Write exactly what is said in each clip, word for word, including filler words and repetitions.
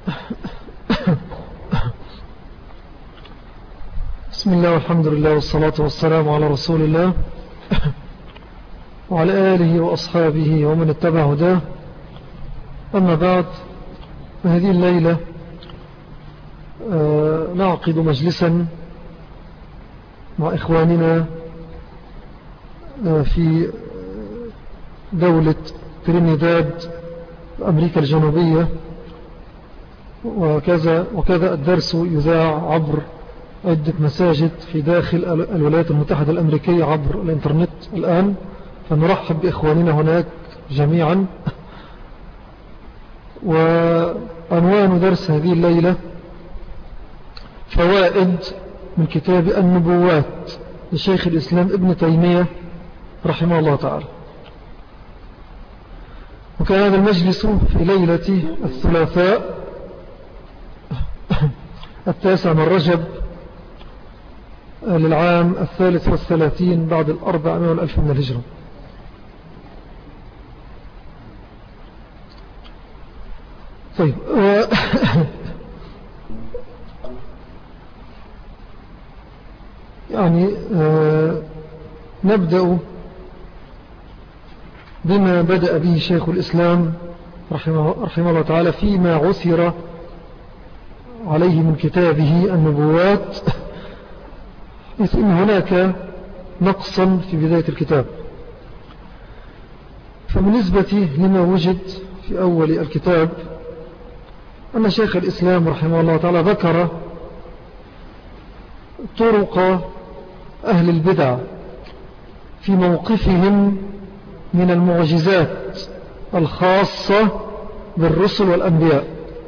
بسم الله والحمد لله والصلاة والسلام على رسول الله وعلى آله وأصحابه ومن اتبع هداه. أما بعد، هذه الليلة نعقد مجلسا مع إخواننا في دولة ترينيداد أمريكا الجنوبية، وكذا, وكذا الدرس يذاع عبر عدة مساجد في داخل الولايات المتحدة الأمريكية عبر الإنترنت الآن. فنرحب بإخواننا هناك جميعا. وعنوان درس هذه الليلة فوائد من كتاب النبوات لشيخ الإسلام ابن تيمية رحمه الله تعالى. وكان هذا المجلس في ليلة الثلاثاء التاسع من رجب للعام الثالث والثلاثين بعد الأربعمائة والألف من الهجرة. طيب يعني آه نبدأ بما بدأ به شيخ الإسلام رحمه, رحمه الله تعالى فيما عثر عليه من كتابه النبوات، إذ إن هناك نقصا في بداية الكتاب. فبالنسبة لما وجد في أول الكتاب أن شيخ الإسلام رحمه الله تعالى ذكر طرق أهل البدع في موقفهم من المعجزات الخاصة بالرسل والأنبياء.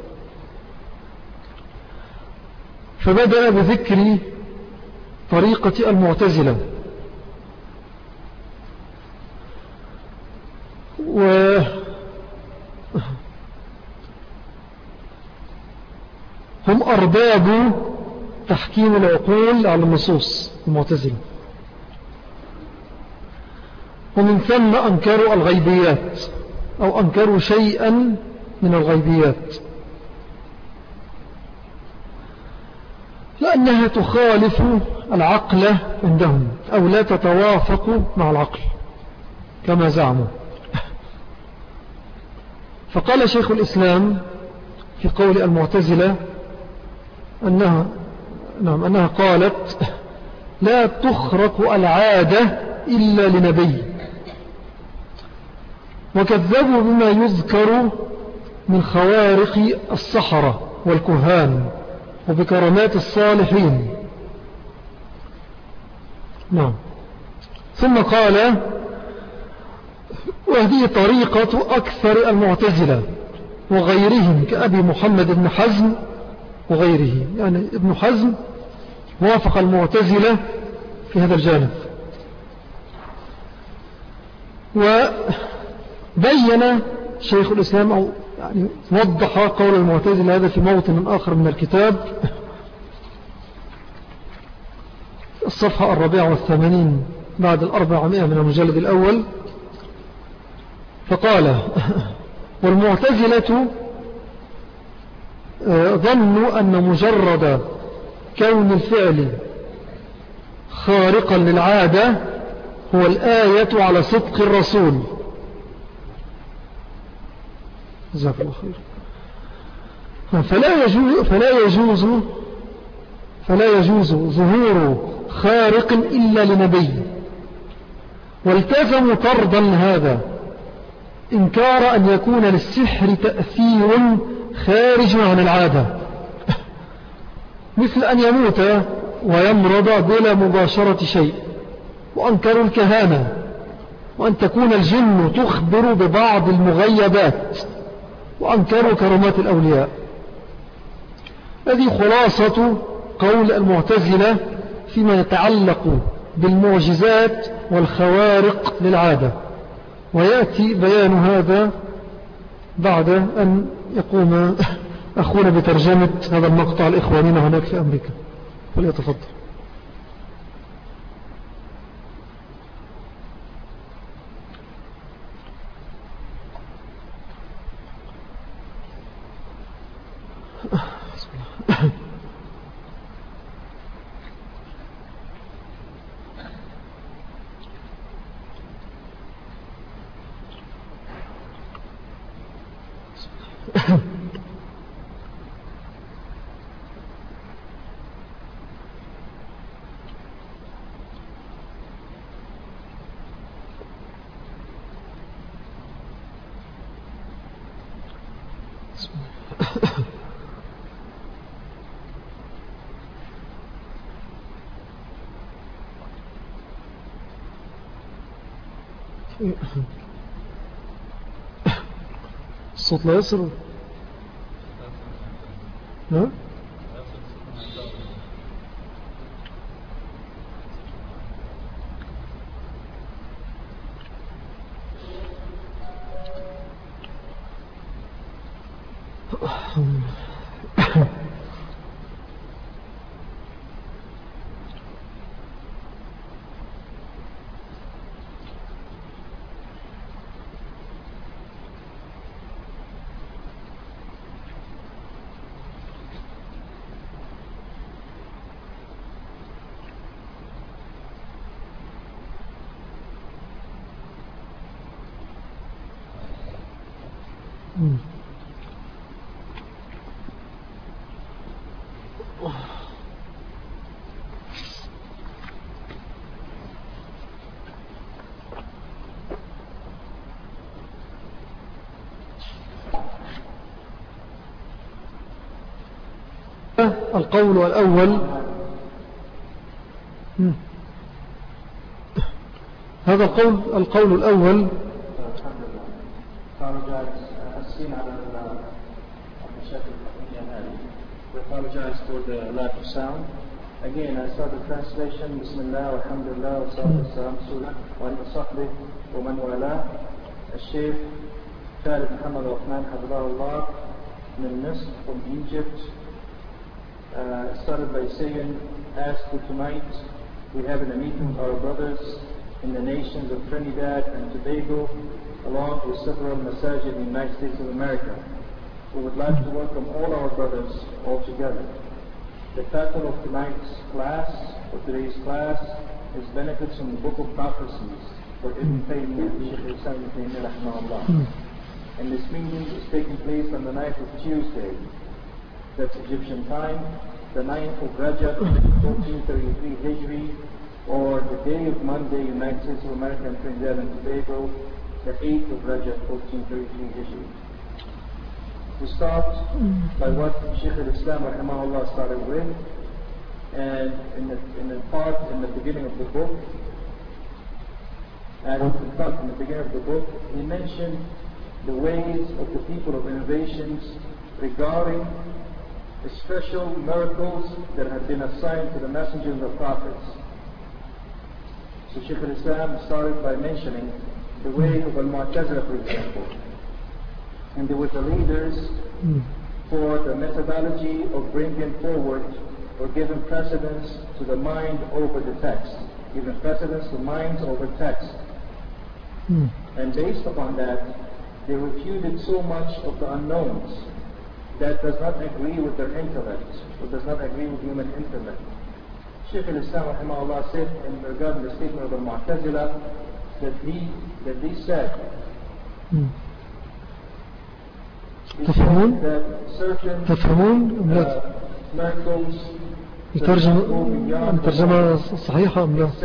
فبدأ بذكر طريقة المعتزلة، وهم أرباب تحكيم العقول على النصوص المعتزلة، ومن ثم أنكروا الغيبيات أو أنكروا شيئا من الغيبيات لأنها تخالف العقل عندهم أو لا تتوافق مع العقل كما زعموا. فقال شيخ الإسلام في قول المعتزلة أنها, نعم أنها قالت لا تخرق العادة إلا لنبي، وكذبوا بما يذكر من خوارق السحرة والكهان وبكرامات الصالحين. نعم. ثم قال وهذه طريقة أكثر المعتزلة وغيرهم كأبي محمد بن حزم وغيره، يعني ابن حزم وافق المعتزلة في هذا الجانب. وبين شيخ الإسلام أو يعني وضح قول المعتزلة هذا في موطن آخر من الكتاب، الصفحة الرابعة والثمانين بعد الأربعمائة من المجلد الأول. فقال والمعتزلة ظنوا أن مجرد كون الفعل خارقا للعادة هو الآية على صدق الرسول. جزاك الله خير. فلا يجوز فلا يجوز فلا يجوز ظهور خارق إلا لنبي، والتزموا طردا هذا إنكار أن يكون للسحر تأثير خارج عن العادة، مثل أن يموت ويمرض بلا مباشرة شيء. وأنكروا الكهانة، وأن تكون الجن تخبر ببعض المغيبات، وأنكروا كرامات الأولياء. هذه خلاصة قول المعتزلة فيما يتعلق بالمعجزات والخوارق للعادة، ويأتي بيان هذا بعد أن يقوم أخونا بترجمة هذا المقطع لإخواننا هناك في أمريكا. فليتفضل. الصوت لا يصل. ها؟ القول الأول هذا القول القول الأول We apologize for the lack of sound. Again, I start the translation. Bismillah, alhamdulillah, wa salatu wa salam, surah, wa ala sahbih, wa man wala. Al-Shaykh Khalid Muhammad Rahman, Hafidahullah, from Misr, from Egypt, uh, started by saying, as for tonight, we have a meeting with our brothers in the nations of Trinidad and Tobago, along with several masajid in the United States of America. We would like to welcome all our brothers all together. The title of tonight's class, or today's class, is Benefits from the Book of Prophecies for Ibn Taymiyyah, Shaykh Islam Ibn Taymiyyah, rahimahullah. And this meeting is taking place on the night of Tuesday, that's Egyptian time, the ninth of Rajab, fourteen thirty-three Hijri, or the day of Monday, United States of America and Trinidad and Tobago, the eighth of Rajab, fourteen thirty-three Hijri. We start by what Shaykh al-Islam rahimahullah started with, and in the, in the part in the beginning of the book, and in fact in the beginning of the book, he mentioned the ways of the people of innovations regarding the special miracles that have been assigned to the messengers of prophets. So Shaykh al-Islam started by mentioning the way of al-Mu'tazila, for example. And they were the leaders mm. for the methodology of bringing forward or giving precedence to the mind over the text, giving precedence to minds over text. Mm. And based upon that, they refuted so much of the unknowns that does not agree with their intellect, or does not agree with human intellect. Shaykh al-Islam rahimahullah said in regard to the statement of the Mu'tazila that he, that he said, mm. تفهمون تفهمون الترجمة صحيحة أم لا؟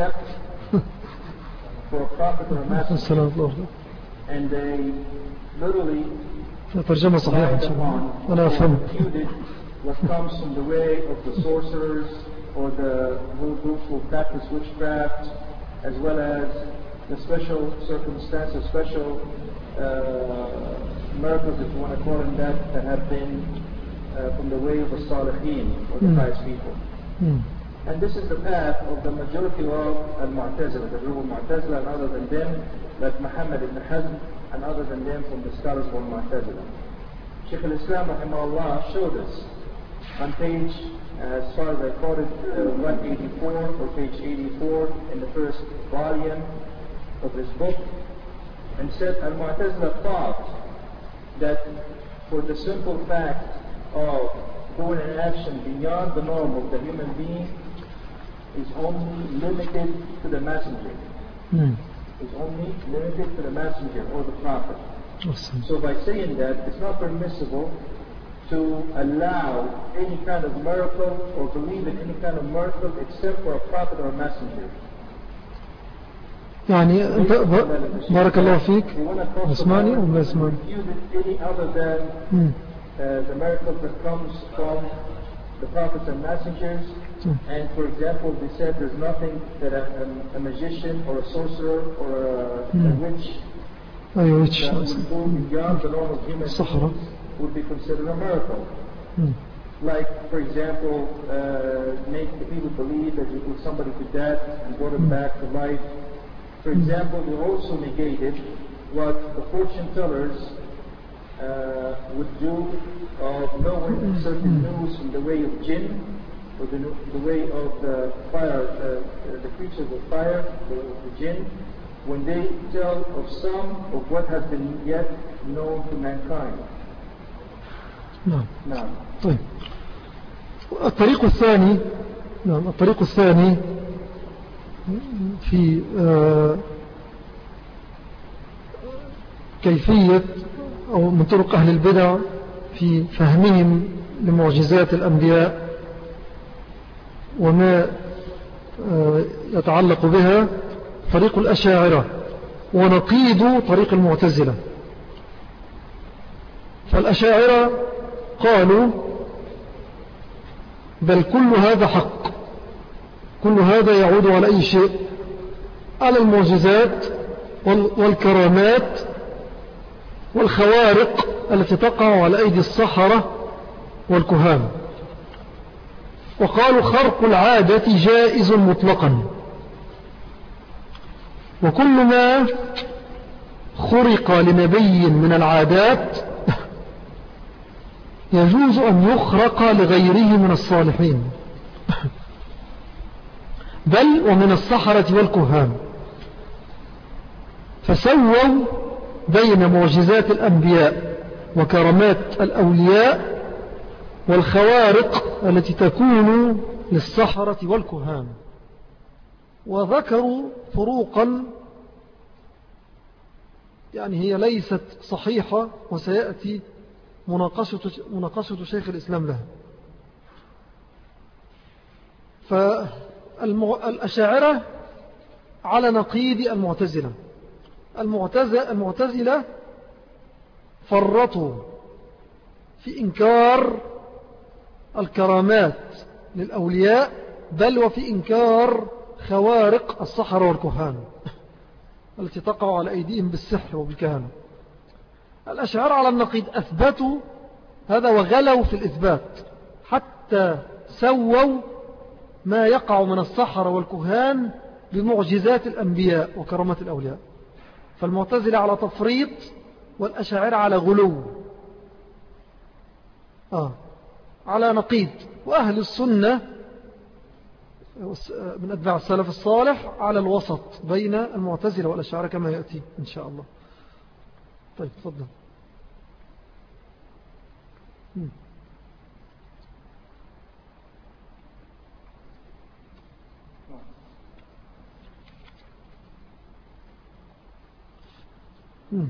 and they literally الترجمة صحيحة أنا أفهم what comes from the way of the sorcerers or the those who practice witchcraft, as well as the special circumstances, special uh, miracles, if you want to call them that, that have been uh, from the way of the Salihin, or the mm. pious people. Mm. And this is the path of the majority of Al-Mu'tazila, the group of Mu'tazila, and other than them, like Muhammad ibn Hazm, and other than them from the scholars of Al-Mu'tazila. Shaykh al-Islam rahimahullah showed us on page, uh, as far as I quoted, uh, one eighty-four, or page eighty-four in the first volume of this book, and said Al-Mu'tazila thought that for the simple fact of performing an action beyond the norm of the human being is only limited to the messenger. Hmm. Is only limited to the messenger or the prophet. Awesome. So by saying that, it's not permissible to allow any kind of miracle or believe in any kind of miracle except for a prophet or a messenger. يعني أنت بارك الله فيك اسمعني أو لا اسمعني any other than hmm. uh, the miracle that comes from the prophets and messengers. Hmm. And for example, they said there's nothing that a, a, a magician or a sorcerer or a, hmm. a witch أيوة witch that would go beyond the normal human beings would be considered a miracle. Hmm. Like, for example, uh, make the people believe that you put somebody to death and brought them hmm. back to life. For example, they also negated what the fortune tellers uh, would do of knowing certain news in the way of jinn, or the, the way of the fire, uh, the creatures of fire, the, the jinn, when they tell of some of what has been yet known to mankind. نعم. نعم. طيب. الطريق الثاني نعم الطريق الثاني في كيفية أو من طرق أهل البدع في فهمهم لمعجزات الأنبياء وما يتعلق بها طريق الأشاعرة ونقيض طريق المعتزلة. فالأشاعرة قالوا بل كل هذا حق، كل هذا يعود على أي شيء؟ على المعجزات والكرامات والخوارق التي تقع على أيدي السحرة والكهان. وقالوا خرق العادة جائز مطلقا، وكل ما خرق لنبي من العادات يجوز أن يخرق لغيره من الصالحين بل ومن السحرة والكهان. فسووا بين معجزات الأنبياء وكرامات الأولياء والخوارق التي تكون للسحرة والكهان، وذكروا فروقا يعني هي ليست صحيحة وسيأتي مناقشة, مناقشة شيخ الإسلام لها. فالأشاعرة على نقيض المعتزلة. المعتزلة فرطوا في إنكار الكرامات للأولياء بل وفي إنكار خوارق السحرة والكهان التي تقع على أيديهم بالسحر وبالكهانة. الأشاعرة على النقيض أثبتوا هذا وغلوا في الإثبات حتى سووا ما يقع من السحرة والكهان بمعجزات الأنبياء وكرامات الأولياء. فالمعتزلة على تفريط والأشاعرة على غلو آه على نقيض. وأهل السنة من أتباع السلف الصالح على الوسط بين المعتزلة والأشاعرة كما يأتي إن شاء الله. طيب تفضل. مم. مم.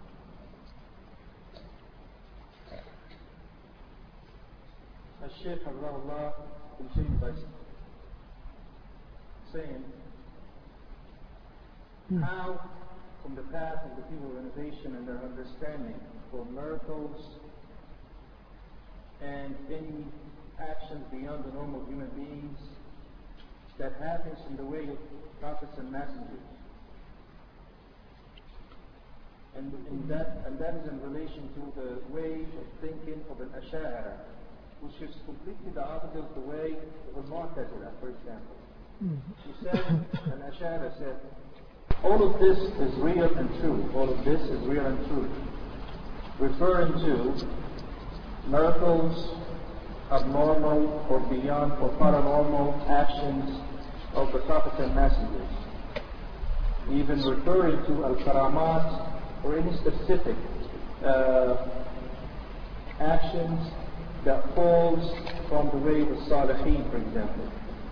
الشيخ حفظه الله continue by saying mm. how from the path of the people of innovation and their understanding for miracles and any actions beyond the normal human beings that happens in the way of prophets and messengers. And, in that, and that is in relation to the way of thinking of an Ash'ari, which is completely the opposite of the way of a Mu'tazila, for example. He said, an Ash'ari said, all of this is real and true. All of this is real and true. Referring to miracles, abnormal or beyond or paranormal actions of the prophets and messengers. Even referring to al-karamat or any specific uh, actions that falls from the way of the Salihin, for example.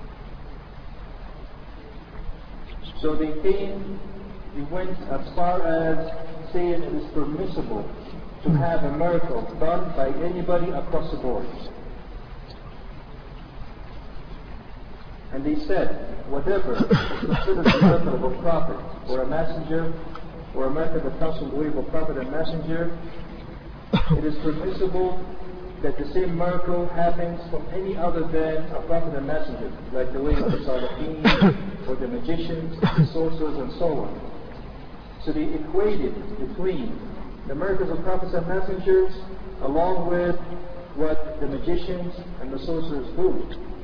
So they came, they went as far as saying it is permissible to have a miracle done by anybody across the board. And they said, whatever is considered the miracle of a prophet or a messenger, or a miracle that comes from the way of a prophet and messenger, it is permissible that the same miracle happens from any other than a prophet and messenger, like the way of the Salihin, or the magicians, the sorcerers, and so on. So they equated between the miracles of prophets and messengers along with what the magicians and the sorcerers do.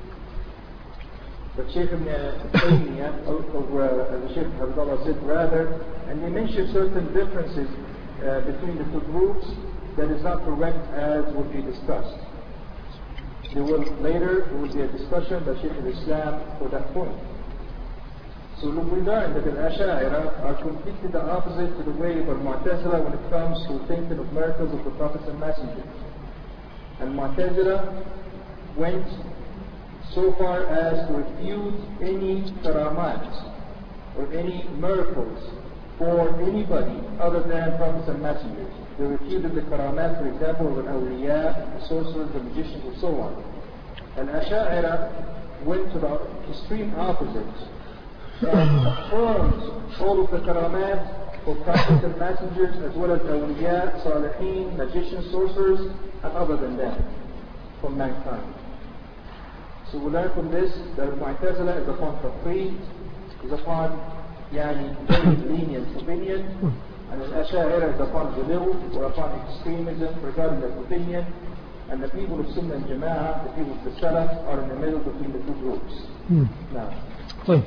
But Shaykh Ibn Taymiyyah, or uh, the Shaykh Abdullah said rather, and they mentioned certain differences uh, between the two groups that is not correct as would be discussed. There will later there will be a discussion by Shaykh al-Islam for that point. So we learn that the Ash'ari are completely the opposite to the way of Mu'tazila when it comes to thinking of miracles of the prophets and messengers. And Mu'tazila went so far as to refute any karamat or any miracles for anybody other than prophets and messengers. They refuted the karamat, for example, of the awliya, the sorcerers, the magicians, and so on. And Ash'ari went to the extreme opposite and affirmed all of the karamat for prophets and messengers, as well as awliya, salihin, magicians, sorcerers, and other than them from mankind. So we learn from this that Mu'tazila is upon taqreed, is upon yani, very lenient opinion, and Al-Ash'ari is upon ghuluw or upon extremism regarding that opinion, and the people of Sunnah and Jama'ah, the people of the Salaf, are in the middle between the two groups. Hmm. Now. طيب.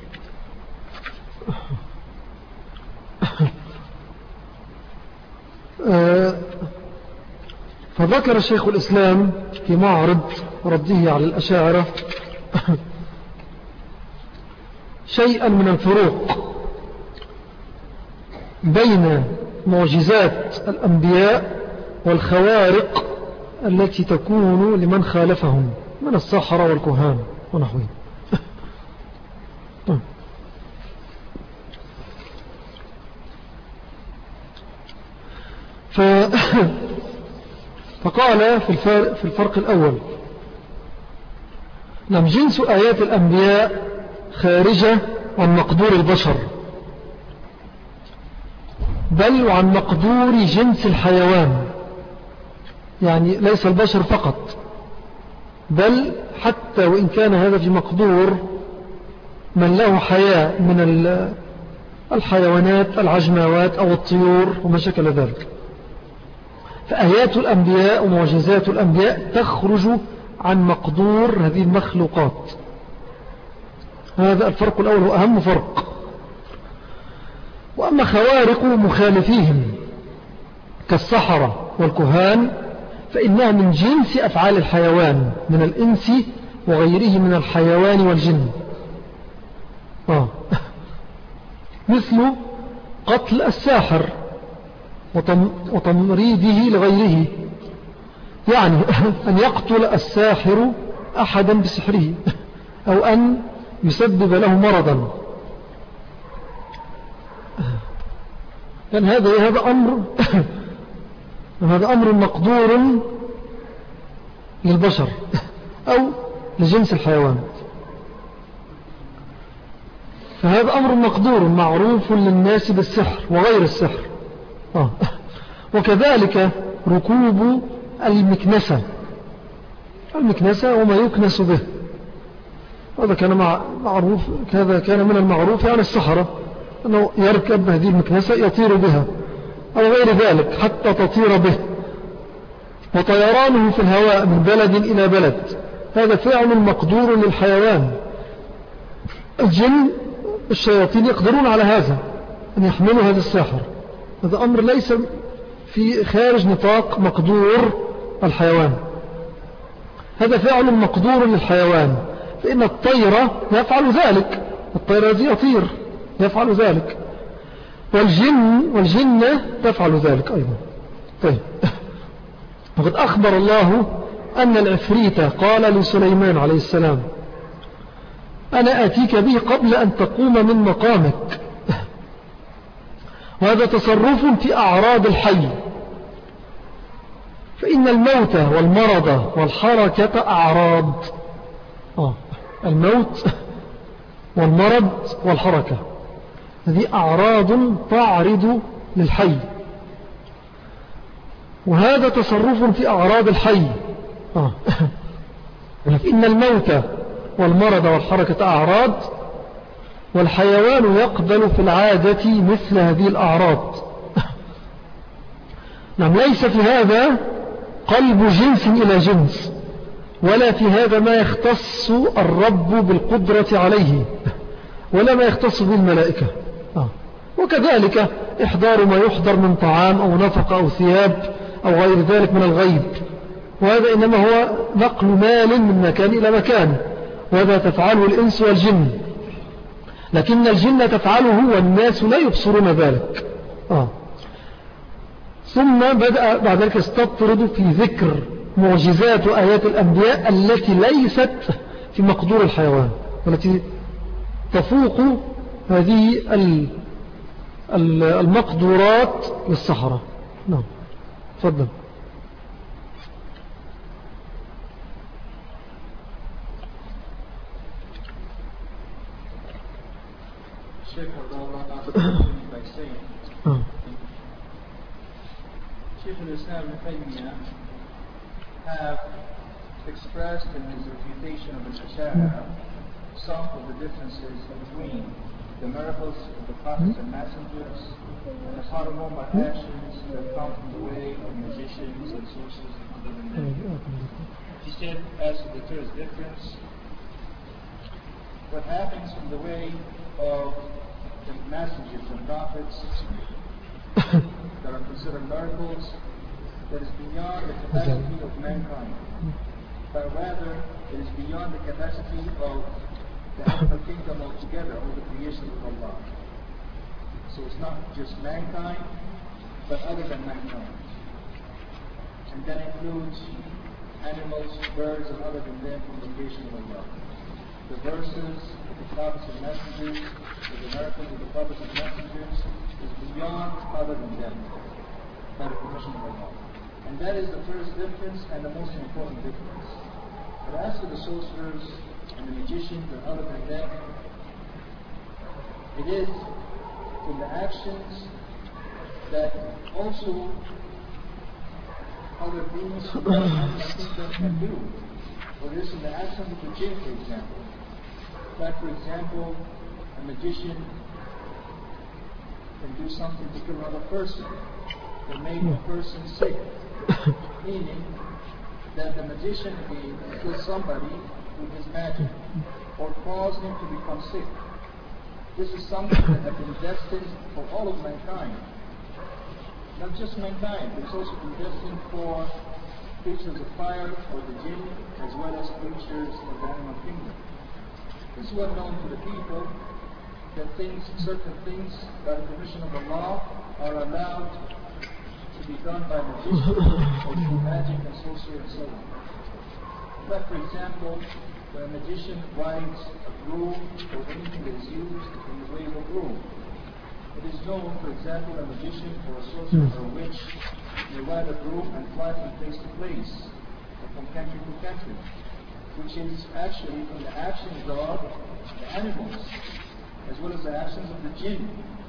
فذكر شيخ الإسلام في معرض رده على الأشاعرة شيئا من الفروق بين معجزات الأنبياء والخوارق التي تكون لمن خالفهم من السحرة والكهان ونحوهم. ف... فقال في الفرق, في الفرق الأول: نعم، جنس آيات الأنبياء خارجة عن مقدور البشر، بل عن مقدور جنس الحيوان، يعني ليس البشر فقط، بل حتى وإن كان هذا في مقدور من له حياة من الحيوانات العجماوات أو الطيور وما شكل ذلك. فآيات الأنبياء ومعجزات الأنبياء تخرج عن مقدور هذه المخلوقات. هذا الفرق الأول هو أهم فرق. وأما خوارق مخالفيهم كالسحرة والكهان فإنها من جنس أفعال الحيوان من الإنس وغيره من الحيوان والجن، آه. مثل قتل الساحر وتمريضه لغيره، يعني أن يقتل الساحر أحدا بسحره أو أن يسبب له مرضا. يعني هذا هذا أمر هذا أمر مقدور للبشر أو لجنس الحيوان، فهذا أمر مقدور معروف للناس بالسحر وغير السحر. آه. وكذلك ركوب المكنسة، المكنسة وما يكنس به، هذا كان معروف، هذا كان من المعروف عن السحرة أنه يركب هذه المكنسة يطير بها أو غير ذلك حتى تطير به. وطيرانه في الهواء من بلد إلى بلد هذا فعل مقدور للحيوان. الجن الشياطين يقدرون على هذا، أن يحملوا هذا الساحر. هذا أمر ليس في خارج نطاق مقدور الحيوان، هذا فعل مقدور للحيوان. فإن الطيرة يفعل ذلك، الطيرة الذي يطير يفعل ذلك، والجن والجنة تفعل ذلك أيضا. طيب، وقد أخبر الله أن العفريت قال لسليمان عليه السلام أنا آتيك به قبل أن تقوم من مقامك. وهذا تصرف في أعراض الحي، فإن الموت والمرض والحركة أعراض. آه. الموت والمرض والحركة هذه أعراض تعرض للحي، وهذا تصرف في أعراض الحي. آه. فإن الموت والمرض والحركة أعراض، والحيوان يقبل في العادة مثل هذه الأعراض. نعم، ليس في هذا قلب جنس إلى جنس، ولا في هذا ما يختص الرب بالقدرة عليه، ولا ما يختص بالملائكة. آه. وكذلك إحضار ما يحضر من طعام أو نفق أو ثياب أو غير ذلك من الغيب، وهذا إنما هو نقل مال من مكان إلى مكان، وهذا تفعله الإنس والجن، لكن الجن تفعله والناس لا يبصرون ذلك. آه. ثم بدأ بعد ذلك يستطرد في ذكر معجزات وآيات الأنبياء التي ليست في مقدور الحيوان، والتي تفوق هذه المقدورات للصحراء. نعم، تفضل. Sheikh by saying, oh. Sheikh al-Islam Ibn Taymiyyah have expressed in his refutation of the Ash'ari some of the differences between the miracles of the prophets and messengers and the paranormal actions that come from the way of magicians and sorcerers and other than them. He said, as to the first difference, what happens from the way of the messengers and prophets that are considered miracles, that is beyond the capacity of mankind, but rather it is beyond the capacity of the animal kingdom altogether, or the creation of Allah. So it's not just mankind, but other than mankind. And that includes animals, birds, and other than them from the creation of Allah. The verses of the prophets and messengers, the miracles of the prophets and messengers, is beyond other than them, by the permission of Allah. And that is the first difference and the most important difference. But as to the sorcerers and the magicians and other than them, it is in the actions that also other beings can do. Or it is in the actions of the jinn, for example. Like, for example, a magician can do something to kill another person, or make a person sick, meaning that the magician can kill somebody with his magic, or cause him to become sick. This is something that has been destined for all of mankind. Not just mankind, it's also been destined for creatures of fire, or the jinn, as well as creatures of the animal kingdom. This is well known to the people, that things, certain things, by the permission of Allah, are allowed to be done by magicians, or through magic and sorcery and so on. But for example, when a magician rides a broom, or anything that is used in the way of a broom, it is known, for example, a magician or a sorcerer or a witch may ride a broom and fly from place to place, or from country to country, which is actually from the actions of the animals, as well as the actions of the jinn.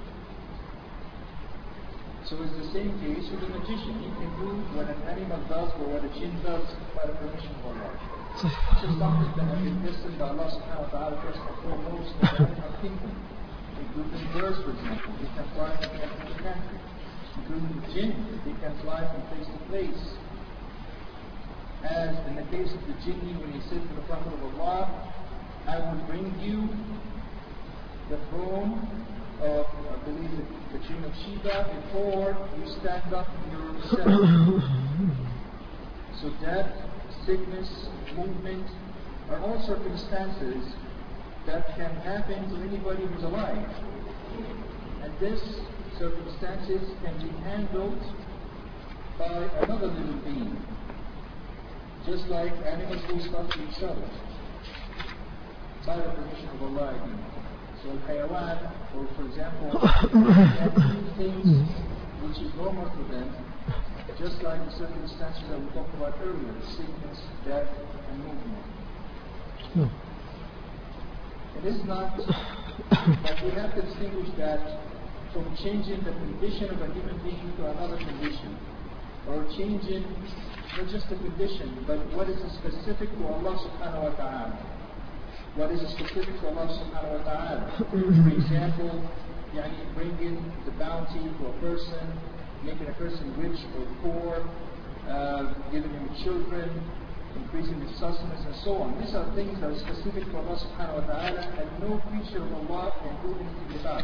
So it's the same case with the magician. He can do what an animal does or what a jinn does by the permission of Allah. This is something that has been destined by Allah subhanahu wa ta'ala first and foremost in the animal kingdom. Including birds, for example, they can fly from country to country. Including the jinn, they can fly from place to place. As in the case of the jinni, when he said to the Prophet of Allah, I will bring you the throne of, I believe, the, the King of Sheba before you stand up yourself. So death, sickness, movement are all circumstances that can happen to anybody who's alive. And these circumstances can be handled by another living being. just like animals do stuff to each other, by the permission of Allah again. So al-hayawan, or for example, they do things which is normal to them, just like the circumstances that we talked about earlier, sickness, death, and movement. No. It is not, but we have to distinguish that from changing the condition of a human being to another condition, or changing not just the condition, but what is specific to Allah subhanahu wa ta'ala. What is specific to Allah subhanahu wa ta'ala. For example, yani bringing the bounty to a person, making a person rich or poor, uh, giving him children, increasing his sustenance, and so on. These are things that are specific to Allah subhanahu wa ta'ala, and no creature of Allah can do anything about.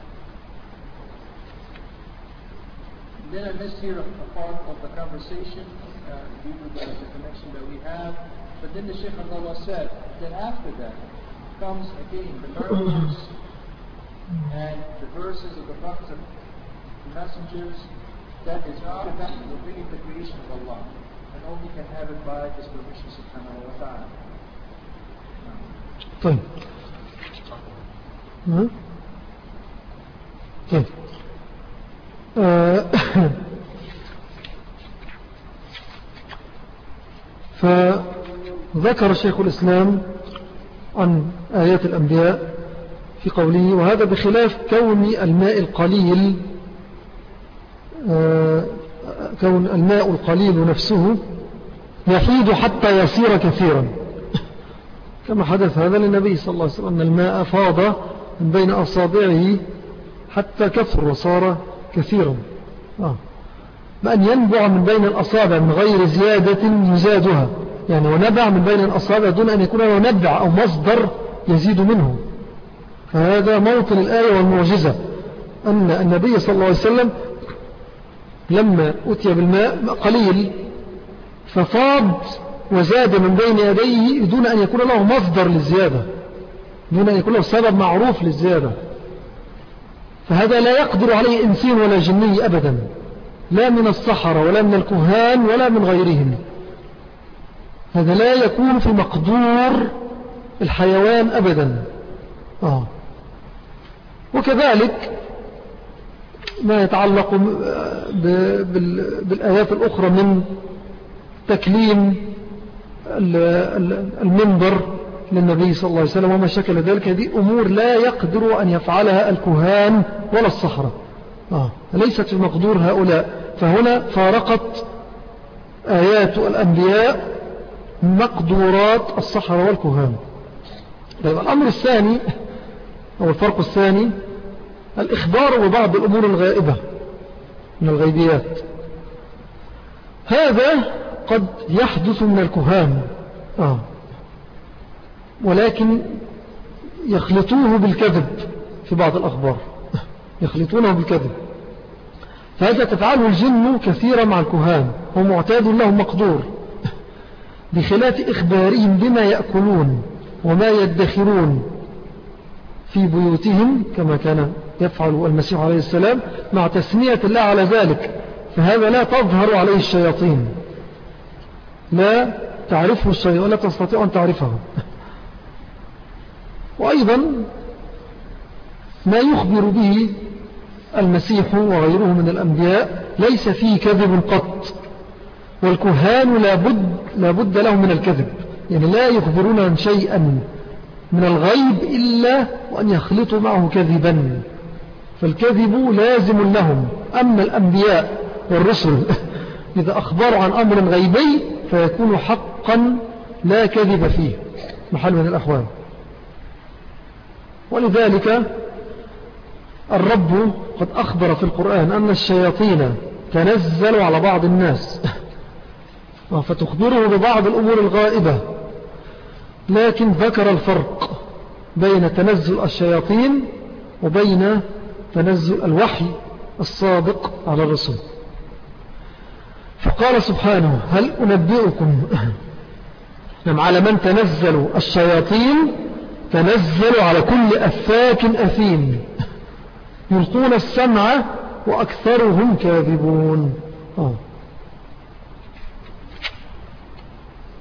Then I missed here a, a part of the conversation uh, due to the, the connection that we have. But then the Shaykh Abdullah said that after that comes again the miracles and the verses of the prophets and the messengers. That is after that we're bringing the creation of Allah, and only can have it by His permission subhanahu wa ta'ala. طيب طيب فذكر شيخ الإسلام عن آيات الأنبياء في قوله: وهذا بخلاف كون الماء القليل كون الماء القليل نفسه يفيض حتى يصير كثيرا، كما حدث هذا للنبي صلى الله عليه وسلم، أن الماء فاض من بين أصابعه حتى كثر وصار كثيرا. آه. بأن ينبع من بين الأصابع من غير زيادة يزادها، يعني ونبع من بين الأصابع دون أن يكون له نبع أو مصدر يزيد منه. فهذا موطن الآية والمعجزة، أن النبي صلى الله عليه وسلم لما أتي بالماء قليل ففاض وزاد من بين يديه دون أن يكون له مصدر للزيادة، دون أن يكون له سبب معروف للزيادة. فهذا لا يقدر عليه إنسان ولا جني أبدا، لا من السحرة ولا من الكهان ولا من غيرهم. هذا لا يكون في مقدور الحيوان أبدا. آه. وكذلك ما يتعلق بالآيات الأخرى من تكليم المنبر للنبي صلى الله عليه وسلم وما شكل ذلك، هذه أمور لا يقدر أن يفعلها الكهان ولا السحرة، آه. ليست في مقدور هؤلاء. فهنا فارقت آيات الأنبياء مقدورات السحرة والكهان. الأمر الثاني أو الفرق الثاني الإخبار ببعض الأمور الغائبة من الغيبيات. هذا قد يحدث من الكهان، آه. ولكن يخلطوه بالكذب في بعض الأخبار، يخلطونه بالكذب. فهذا تفعله الجن كثيرا مع الكهان، هو معتاد له مقدور، بخلاف إخبارهم بما يأكلون وما يدخرون في بيوتهم كما كان يفعل المسيح عليه السلام، مع تسمية الله على ذلك. فهذا لا تظهر عليه الشياطين، لا تعرفه الشياطين ولا تستطيع أن تعرفه. وأيضا ما يخبر به المسيح وغيره من الأنبياء ليس فيه كذب قط، والكهان لابد, لابد لهم من الكذب، يعني لا يخبرون عن شيئا من الغيب إلا وأن يخلطوا معه كذبا، فالكذب لازم لهم. أما الأنبياء والرسل إذا أخبروا عن أمر غيبي فيكون حقا لا كذب فيه محل من الأحوال. ولذلك الرب قد أخبر في القرآن أن الشياطين تنزلوا على بعض الناس فتخبره ببعض الأمور الغائبة، لكن ذكر الفرق بين تنزل الشياطين وبين تنزل الوحي الصادق على الرسل. فقال سبحانه: هل أنبئكم على من تنزل الشياطين؟ تنزل على كل أفاك أثيم يلقون السمع وأكثرهم كاذبون. آه.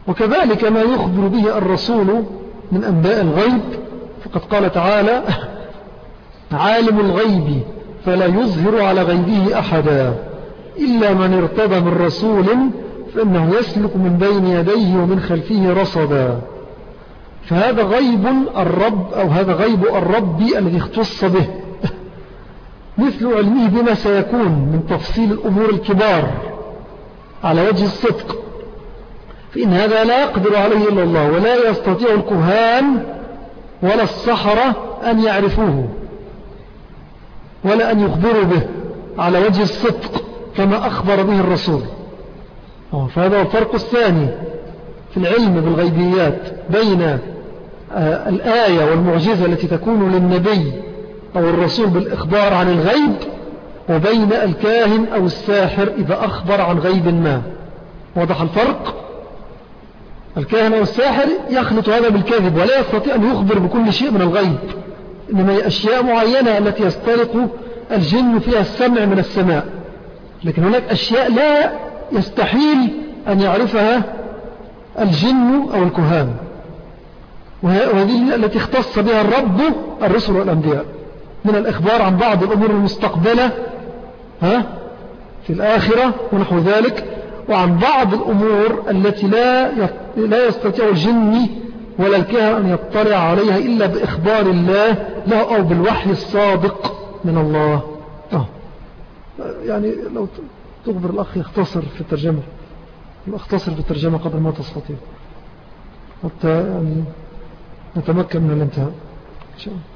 وكذلك ما يخبر به الرسول من أنباء الغيب، فقد قال تعالى عالم الغيب فلا يظهر على غيبه أحدا إلا من ارتضى من رسول فإنه يسلك من بين يديه ومن خلفه رصدا. فهذا غيب الرب أو هذا غيب الرب الذي اختص به، مثل علمه بما سيكون من تفصيل الأمور الكبار على وجه الصدق، فإن هذا لا يقدر عليه إلا الله، ولا يستطيع الكهان ولا السحرة أن يعرفوه ولا أن يخبروا به على وجه الصدق كما أخبر به الرسول. فهذا هو الفرق الثاني في العلم بالغيبيات بين الآية والمعجزة التي تكون للنبي أو الرسول بالإخبار عن الغيب، وبين الكاهن أو الساحر إذا أخبر عن غيب ما. واضح الفرق؟ الكاهن أو الساحر يخلط هذا بالكذب ولا يستطيع أن يخبر بكل شيء من الغيب، إنما هي أشياء معينة التي يسترق الجن فيها السمع من السماء، لكن هناك أشياء لا يستحيل أن يعرفها الجن أو الكهان، وهذه التي اختص بها الرب الرسل والأنبياء من الإخبار عن بعض الأمور المستقبلة ها في الآخرة ونحو ذلك، وعن بعض الأمور التي لا لا يستطيع الجن ولا الكاهن أن يطلع عليها إلا بإخبار الله له أو بالوحي الصادق من الله. آه. يعني لو تخبر الأخ يختصر في الترجمة، اختصر في الترجمة قدر ما تستطيع حتى يعني نتمكن من الانتهاء إن شاء الله.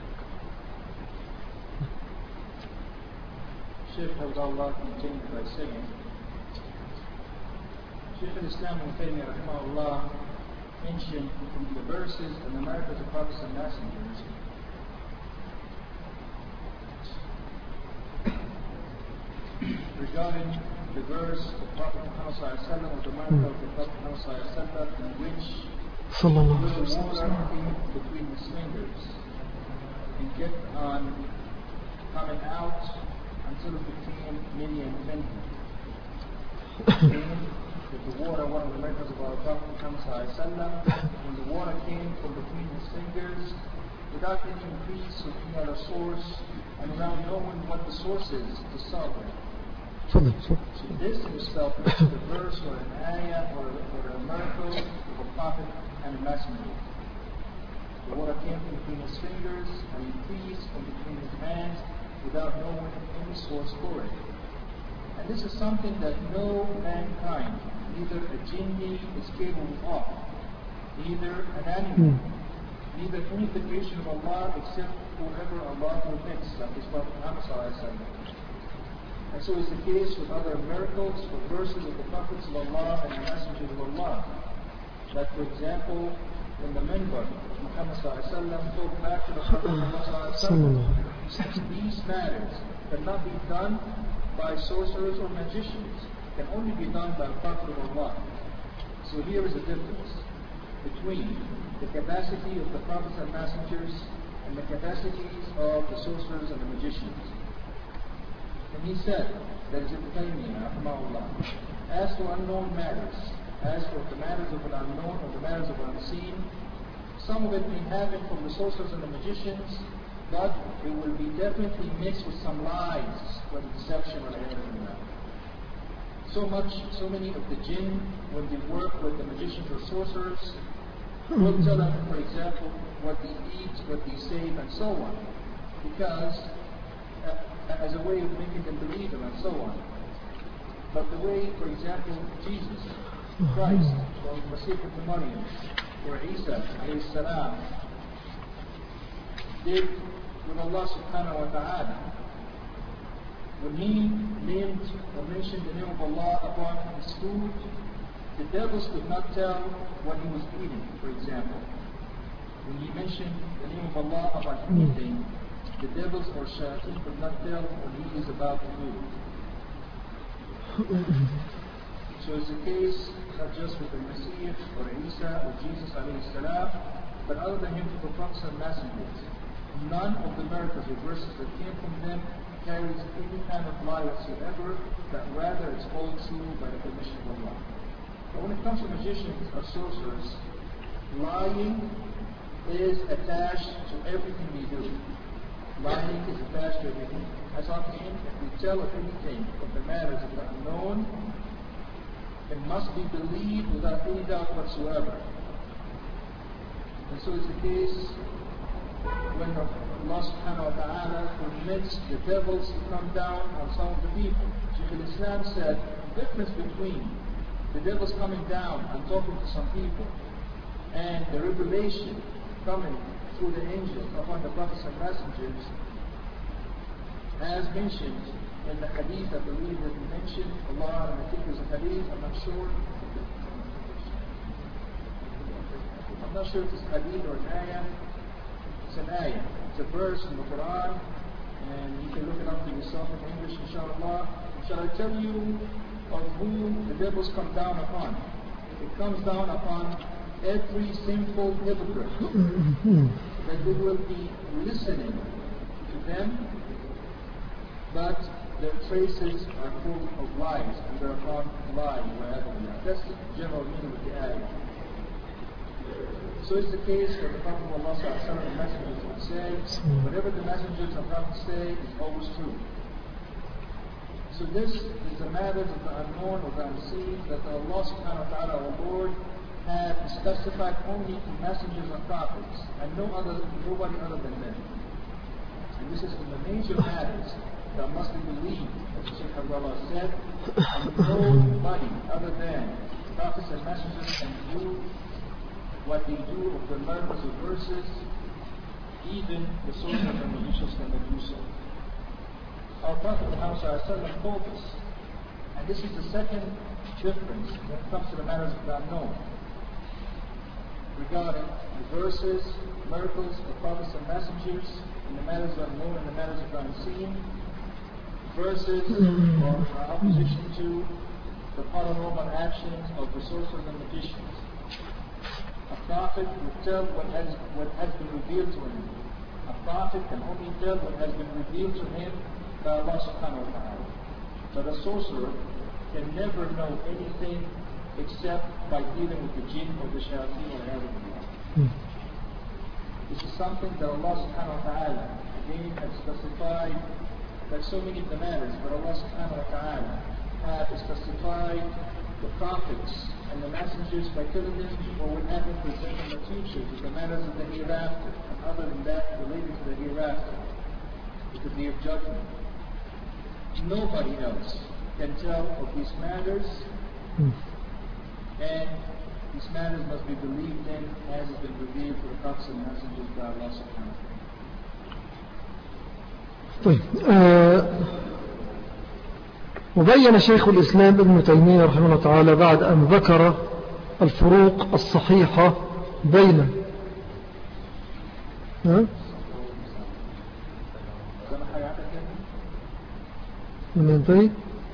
Sheikh Abdullah continued by saying, Sheikh al-Islam Ibn Taymiyyah rahimahullah mentioned from the verses and the miracles of prophets and messengers regarding the verse of Prophet Muhammad sallallahu alaihi wasallam, or the miracle of the Prophet Muhammad sallallahu alaihi wasallam, in which the water came between his fingers and kept on coming out until it became many and many. That the water, one of the miracles of our Prophet Muhammad sallallahu alaihi wasallam, when the water came from between his fingers without any increase or any other source, and without knowing what the source is, the sovereign. So this in itself is a verse or an ayah or a, or a miracle of a prophet and a messenger. The water came from between his fingers and increased from between his hands without knowing any source for it. And this is something that no mankind, neither a jinni is capable of, neither an animal, mm. neither any creation of Allah except whoever Allah permits, like His Prophet Muhammad sallallahu alaihi wasallam. And so is the case with other miracles or verses of the prophets of Allah and the messengers of Allah. Like for example, when the minbar of Muhammad sallallahu alaihi wasallam told back to the Prophet Muhammad sallallahu alaihi wasallam, these matters cannot be done by sorcerers or magicians, can only be done by the Prophet of Allah. So here is a difference between the capacity of the prophets and messengers and the capacities of the sorcerers and the magicians. And he said, that is Ibn Taymiyyah, rahimahullah, as for unknown matters, as for the matters of the unknown or the matters of the unseen, some of it may happen from the sorcerers and the magicians, but it will be definitely mixed with some lies, with deception or anything. So much, so many of the jinn, when they work with the magicians or sorcerers, will tell them, for example, what they eat, what they save, and so on, because uh, as a way of making them believe them, and so on. But the way, for example, Jesus Christ, or Masih ibn Maryam, or Isa alayhi salam, did with Allah subhanahu wa ta'ala. When he named or mentioned the name of Allah upon his food, the devils could not tell what he was eating, for example. When he mentioned the name of Allah about anything, the devils or shayateen could not tell what he is about to do. So it's the case not just with the Messiah or Isa or Jesus alayhi salam, but other than him for the prophets and messengers. None of the miracles or verses that came from them carries any kind of lie whatsoever, but rather it's all true by the permission of Allah. But when it comes to magicians or sorcerers, lying is attached to everything we do. Lying is attached to everything. As I mean, if we tell of anything of the matters of the unknown, it must be believed without any doubt whatsoever. And so it's the case when Allah subhanahu wa ta'ala permits the devils to come down on some of the people. Shaykh al-Islam said the difference between the devils coming down and talking to some people and the revelation coming through the angels upon the prophets and messengers, as mentioned in the hadith, I believe that we mentioned Allah, and I think there's a hadith, I'm not sure. I'm not sure if it's a hadith or an ayah. It's an ayah. It's a verse in the Quran, and you can look it up for yourself in English, inshallah. Shall I tell you of whom the devils come down upon? It comes down upon every sinful hypocrite. That they will be listening to them, but their traces are full of lies, and they're upon lying. That's the general meaning of the ayah. So it's the case that the Prophet of Allah the messengers would say, whatever the messengers of God say is always true. So this is the matters of the unknown or the unseen that Allah subhanahu wa ta'ala, our Lord, had specified only to messengers and prophets, and no other, nobody other than them. And this is from the major matters that must be believed, as Shaykh Abdullah said, and nobody other than prophets and messengers can do what they do of the letters of verses, even the sorcerers and magicians cannot do so. Our Prophet Muhammad told us, and this is the second difference when it comes to the matters of the unknown, regarding the verses, miracles of prophets and messengers, and the matters of the unknown and the matters of the unseen. Verses are opposition to the paranormal actions of the sorcerers and magicians. A prophet will tell what has, what has been revealed to him. A prophet can only tell what has been revealed to him by Allah subhanahu wa ta'ala. But a sorcerer can never know anything except by dealing with the jinn or the shayateen or everything. This is something that Allah subhanahu wa ta'ala again has specified, like so many of the matters, but Allah subhanahu wa ta'ala has specified the prophets and the messengers by telling them what would happen for them in the future, to the matters of the hereafter, and other than that, related to the hereafter, to the day of judgment. Nobody else can tell of these matters, mm. and these matters must be believed in as has been revealed to the prophets and messengers by Allah subhanahu wa ta'ala. وبين شيخ الإسلام ابن تيمية رحمه الله تعالى بعد أن ذكر الفروق الصحيحة بين من ينتهي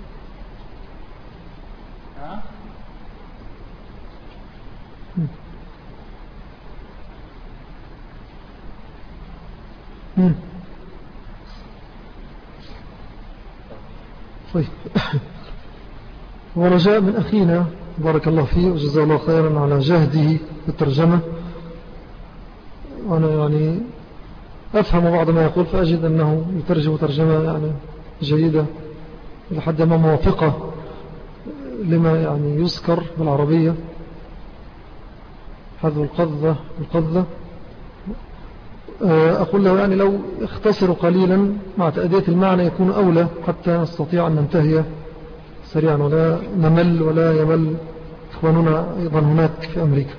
طيب ورجاء من أخينا بارك الله فيه وجزاه الله خيرا على جهده في الترجمة، وأنا يعني أفهم بعض ما يقول فأجد أنه يترجم ترجمة يعني جيدة لحد ما موافقة لما يعني يذكر بالعربية، حذف القذة القذة. أقول له يعني لو اختصروا قليلا مع تأدية المعنى يكون أولى حتى نستطيع أن ننتهي سريعا ولا نمل ولا يمل إخواننا أيضا هناك في أمريكا.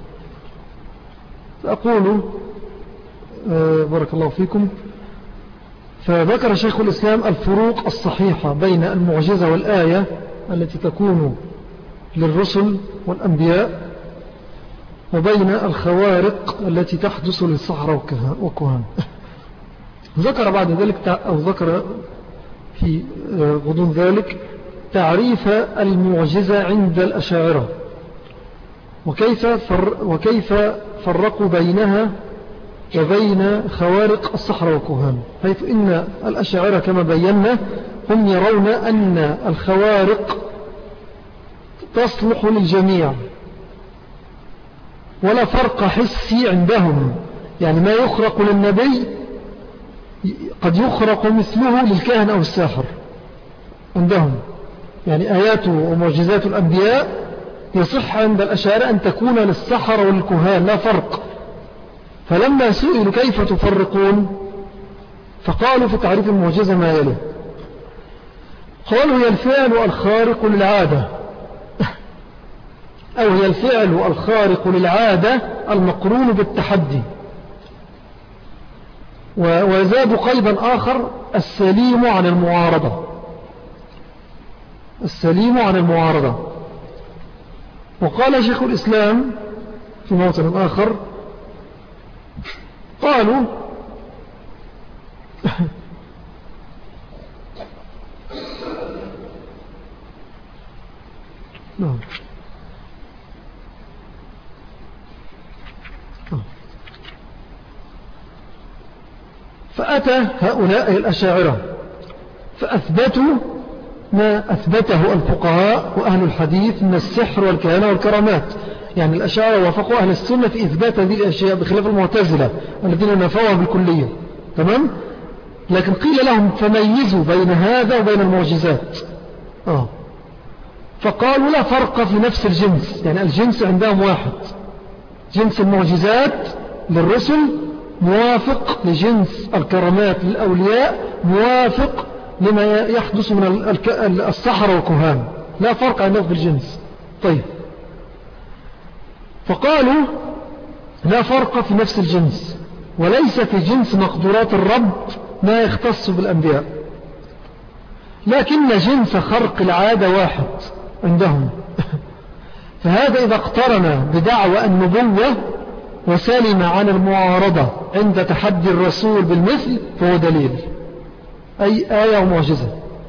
أقول بارك الله فيكم. فذكر شيخ الإسلام الفروق الصحيحة بين المعجزة والآية التي تكون للرسل والأنبياء، وبين الخوارق التي تحدث للسحرة والكهان. ذكر بعد ذلك أو ذكر في غضون ذلك تعريف المعجزة عند الأشاعرة، وكيف, فر وكيف فرقوا بينها وبين خوارق السحرة والكهان، حيث إن الأشاعرة كما بينا هم يرون أن الخوارق تصلح للجميع ولا فرق حسي عندهم، يعني ما يخرق للنبي قد يخرق مثله للكاهن أو الساحر عندهم. يعني آيات ومعجزات الأنبياء يصح عند الأشاعرة أن تكون للسحر والكهان، لا فرق. فلما سئلوا كيف تفرقون فقالوا في تعريف المعجزة ما يلي، قالوا هي الفعل الخارق للعادة، أو هي الفعل الخارق للعادة المقرون بالتحدي. وزاد قيدا آخر السليم عن المعارضة، السليم عن المعارضة. وقال شيخ الإسلام في موطن آخر قالوا نعم فأتى هؤلاء الأشاعرة فأثبتوا ما أثبته الفقهاء وأهل الحديث من السحر والكهانة والكرامات. يعني الأشاعرة وافقوا أهل السنة في إثبات هذه الأشياء بخلاف المعتزلة الذين نفوها بالكلية. تمام؟ لكن قيل لهم فميزوا بين هذا وبين المعجزات. آه. فقالوا لا فرق في نفس الجنس، يعني الجنس عندهم واحد، جنس المعجزات للرسل موافق لجنس الكرامات للأولياء، موافق لما يحدث من السحر والكهان، لا فرق عندهم في الجنس. طيب، فقالوا لا فرق في نفس الجنس، وليس في جنس مقدورات الرب ما يختص بالأنبياء، لكن جنس خرق العادة واحد عندهم. فهذا إذا اقترن بدعوى النبوة وسلم عن المعارضة عند تحدي الرسول بالمثل فهو دليل، أي آية ومعجزة.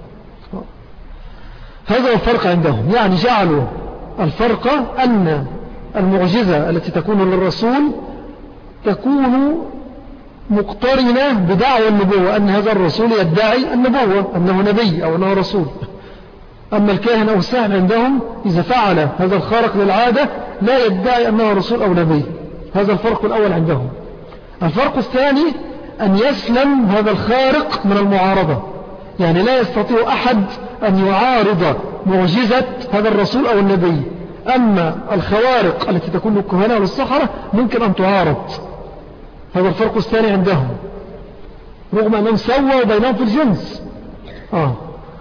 هذا هو الفرق عندهم. يعني جعلوا الفرق أن المعجزة التي تكون للرسول تكون مقترنة بدعوى النبوة، أن هذا الرسول يدعي النبوة أنه نبي أو أنه رسول. أما الكاهن أو الساحر عندهم إذا فعل هذا الخارق للعادة لا يدعي أنه رسول أو نبي. هذا الفرق الأول عندهم. الفرق الثاني أن يسلم هذا الخارق من المعارضة، يعني لا يستطيع أحد أن يعارض معجزة هذا الرسول أو النبي. أما الخوارق التي تكون للكهنة والسحرة ممكن أن تعارض. هذا الفرق الثاني عندهم، رغم أنهم سووا بينهم في الجنس. آه.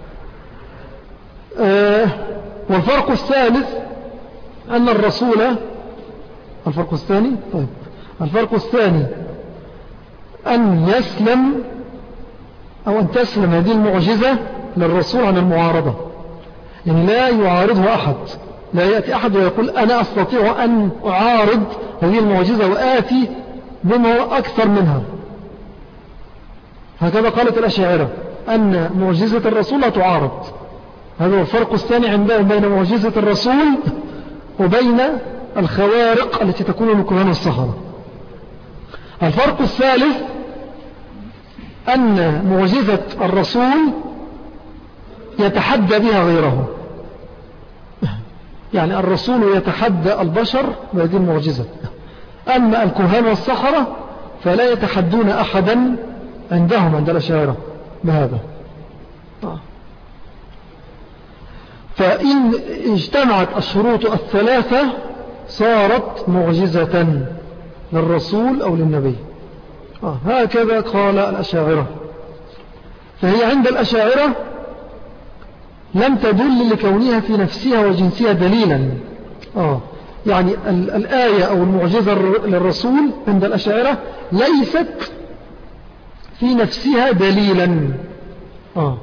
آه. والفرق الثالث أن الرسول، الفرق الثاني طيب الفرق الثاني أن يسلم أو أن تسلم هذه المعجزة للرسول عن المعارضة، يعني لا يعارضه أحد، لا يأتي أحد ويقول أنا أستطيع أن أعارض هذه المعجزة وآتي بما هو أكثر منها. هكذا قالت الأشاعرة أن معجزة الرسول لا تعارض. هذا هو الفرق الثاني عندهم بين معجزة الرسول وبين الخوارق التي تكون للكهنة والسحرة. الفرق الثالث أن معجزة الرسول يتحدى بها غيره، يعني الرسول يتحدى البشر بهذه المعجزة، أما الكهان والسحرة فلا يتحدون أحدا عندهم عند الأشاعرة بهذا. فإن اجتمعت الشروط الثلاثة صارت معجزة للرسول أو للنبي. آه هكذا قال الأشاعرة. فهي عند الأشاعرة لم تدل لكونها في نفسها وجنسها دليلا. آه يعني الآية أو المعجزة للرسول عند الأشاعرة ليست في نفسها دليلا. آه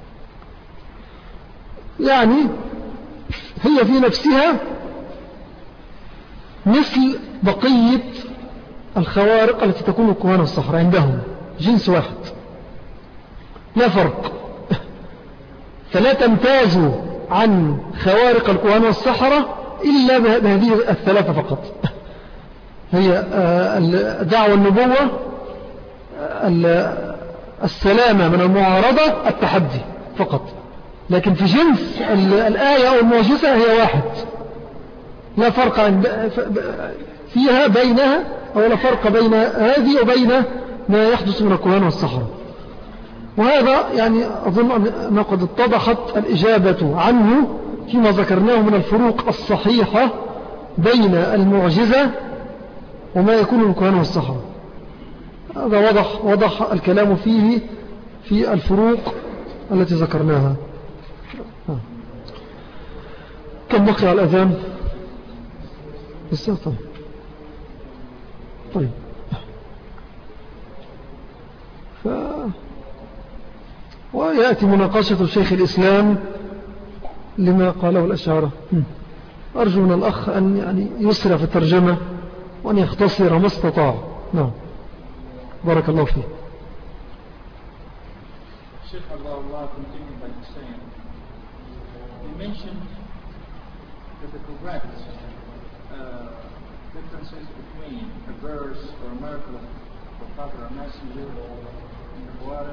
يعني هي في نفسها مثل بقية الخوارق التي تكون الكهنة والسحرة عندهم، جنس واحد لا فرق. فلا تمتاز عن خوارق الكهنة والسحرة إلا بهذه الثلاثة فقط. هي دعوة النبوة، السلامة من المعارضة، التحدي فقط. لكن في جنس الآية أو المعجزة هي واحد، لا فرق عند فيها بينها أو لا فرق بين هذه وبين ما يحدث من الكهان والسحرة. وهذا يعني أظن أن قد اتضحت الإجابة عنه فيما ذكرناه من الفروق الصحيحة بين المعجزة وما يكون من الكهان والسحرة. هذا وضح, وضح الكلام فيه في الفروق التي ذكرناها. كم بقي على الأذان؟ لسه. طيب ف... ويأتي مناقشة شيخ الإسلام لما قاله الأشاعرة. أرجو من الأخ أن يعني يسرع في الترجمة وأن يختصر ما استطاع. نعم بارك الله فيه. Sheikh Allah continued by saying, he mentioned that the correct uh, differences between a verse or a miracle of a prophet or a messenger in the Quran.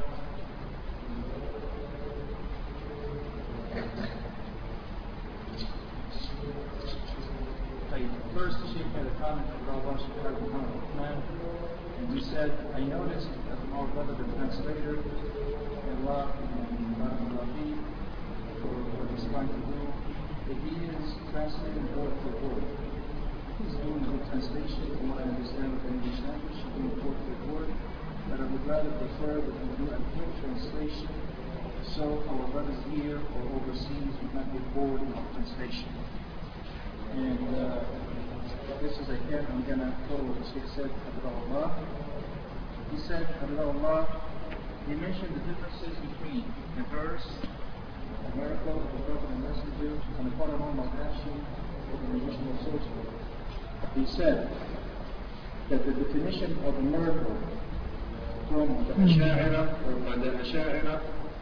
First, the Sheikh made a comment about Allah subhanahu wa ta'ala, and he said, I noticed that our brother, the translator, Allah and Rafi, for what he's trying to do, that he is translating word for word. He's doing a good translation from what I understand of the English language, he's doing word for word, but I would rather prefer that we do a good translation so our brothers here or overseas would not get bored in our translation. And uh, this is again, I'm going to follow what the Sheikh said, Allah. He said, Allah, he mentioned the differences between a verse, a miracle, a prophet and messenger, and a paranormal action of the magician or sorcerer. He said that the definition of a miracle from the Asha'ira or by the Asha'ira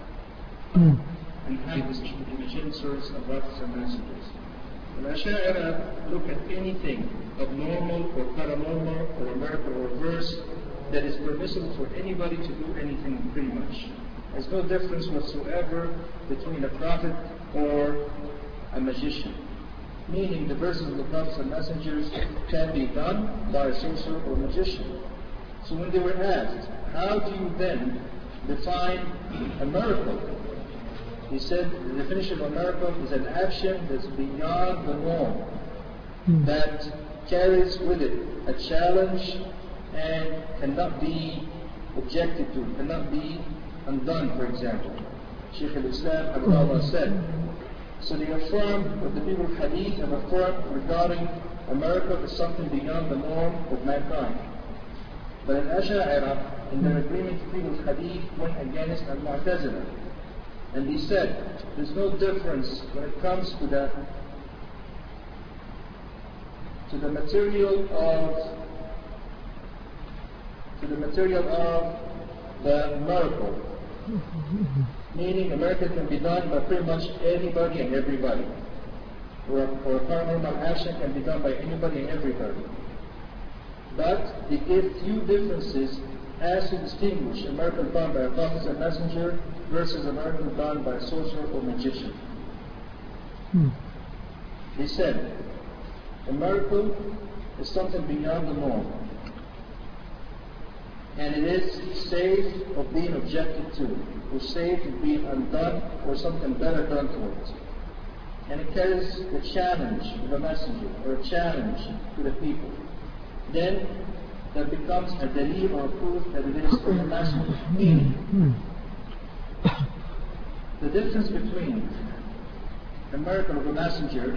and how the magicians and prophets and messengers. The Asha'ira look at anything abnormal or paranormal or a miracle or a verse that is permissible for anybody to do anything pretty much. There's no difference whatsoever between a prophet or a magician. Meaning the verses of the prophets and messengers can be done by a sorcerer or magician. So when they were asked, how do you then define a miracle? He said the definition of a miracle is an action that's beyond the norm, hmm. that carries with it a challenge and cannot be objected to, cannot be undone, for example. Shaykh al-Islam Abdullah said. So they affirm what the people of Hadith have affirmed regarding a miracle is something beyond the norm of mankind. But in Asha'ira, in their agreement to people of Hadith, went against al-Mu'tazila. And he said, there's no difference when it comes to the to the material of to the material of the miracle. Meaning a miracle can be done by pretty much anybody and everybody. Or, or a paranormal action can be done by anybody and everybody. But they give few differences as to distinguish a miracle done by a prophet and messenger versus a miracle done by a sorcerer or magician. Hmm. He said, a miracle is something beyond the norm. And it is safe of being objected to, or safe of being undone, or something better done to it. And it carries the challenge of a messenger, or a challenge to the people. Then that becomes a dalil or proof that it is from a messenger. Meaning, the difference between the miracle of a messenger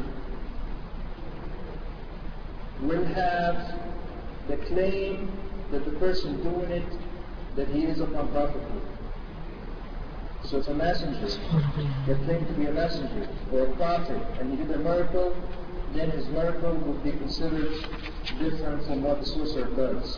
will have the claim that the person doing it, that he is upon prophethood. So it's a messenger that claimed to be a messenger or a prophet, and he did a miracle, then his miracle would be considered different from what the sorcerer does.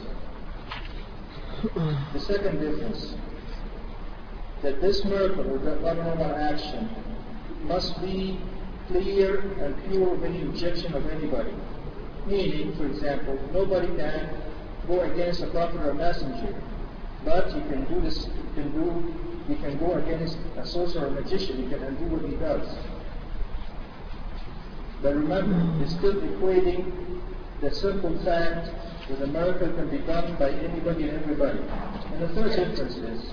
The second difference, that this miracle or that paranormal action must be clear and pure of any objection of anybody. Meaning, for example, nobody can go against a prophet or a messenger, but you can do this, you can do, you can go against a sorcerer or a magician, you can undo what he does. But remember, it's still equating the simple fact that a miracle can be done by anybody and everybody. And the third difference is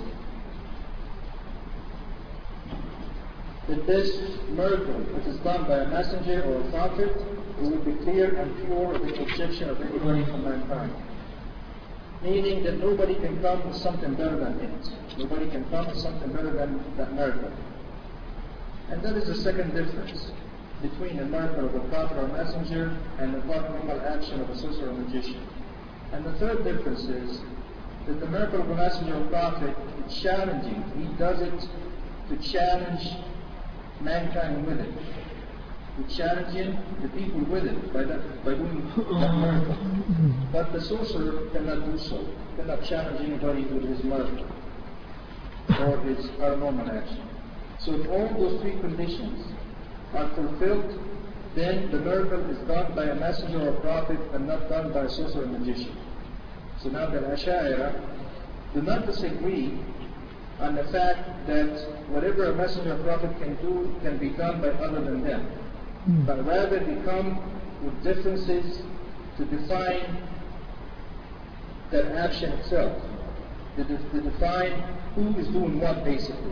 that this miracle, which is done by a messenger or a prophet, it will be clear and pure of the objection of anybody from mankind. Meaning that nobody can come with something better than it. Nobody can come with something better than that miracle. And that is the second difference between the miracle of a prophet or messenger and the normal action of a sorcerer or magician. And the third difference is that the miracle of a messenger or prophet is challenging. He does it to challenge mankind with it. He's challenging the people with it by, that, by doing that miracle. But the sorcerer cannot do so. He cannot challenge anybody with his miracle or his paranormal action. So if all those three conditions are fulfilled, then the miracle is done by a messenger or a prophet and not done by a sorcerer or magician. So now the Ash'ari do not disagree on the fact that whatever a messenger or prophet can do can be done by other than them. But rather they come with differences to define that action itself, to, de- to define who is doing what basically.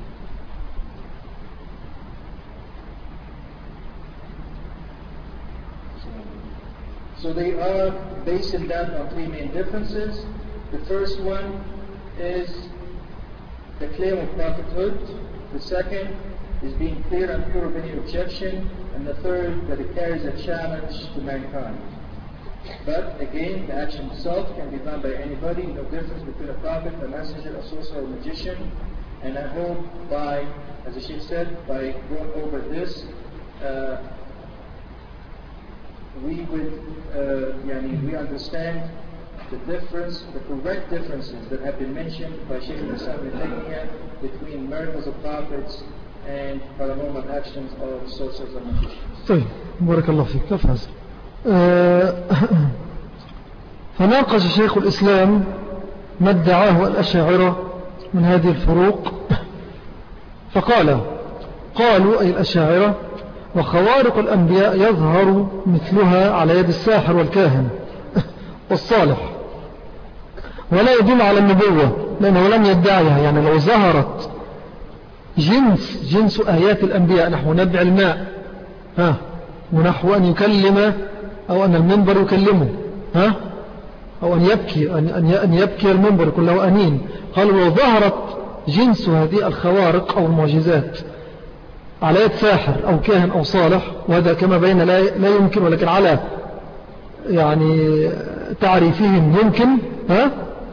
So, so they are basing that on three main differences. The first one is the claim of prophethood. The second is being clear and pure of any objection. And the third, that it carries a challenge to mankind. But again, the action itself can be done by anybody, no difference between a prophet, a messenger, a sorcerer, or a magician. And I hope by, as the Sheikh said, by going over this, uh, we would, uh, yani, we understand the difference, the correct differences that have been mentioned by Shaykh al-Islam ibn Taymiyyah between miracles of prophets and paranormal actions of sorcerers and magicians. طيب بارك الله فيك. كيف هذا؟ فناقش شيخ الإسلام ما ادعاه الأشاعرة من هذه الفروق فقال قالوا أي الأشاعرة وخوارق الأنبياء يظهر مثلها على يد الساحر والكاهن والصالح ولا يدل على النبوة لأنه لم يدعيها. يعني لو ظهرت جنس جنس آيات الأنبياء نحو نبع الماء ها ونحو أن يكلم أو أن المنبر يكلمه ها أو أن يبكي أن أن يبكي المنبر كله أنين. قالوا لو ظهرت جنس هذه الخوارق أو المعجزات على يد ساحر أو كاهن أو صالح وهذا كما بين لا لا يمكن ولكن على يعني تعريفهم يمكن ها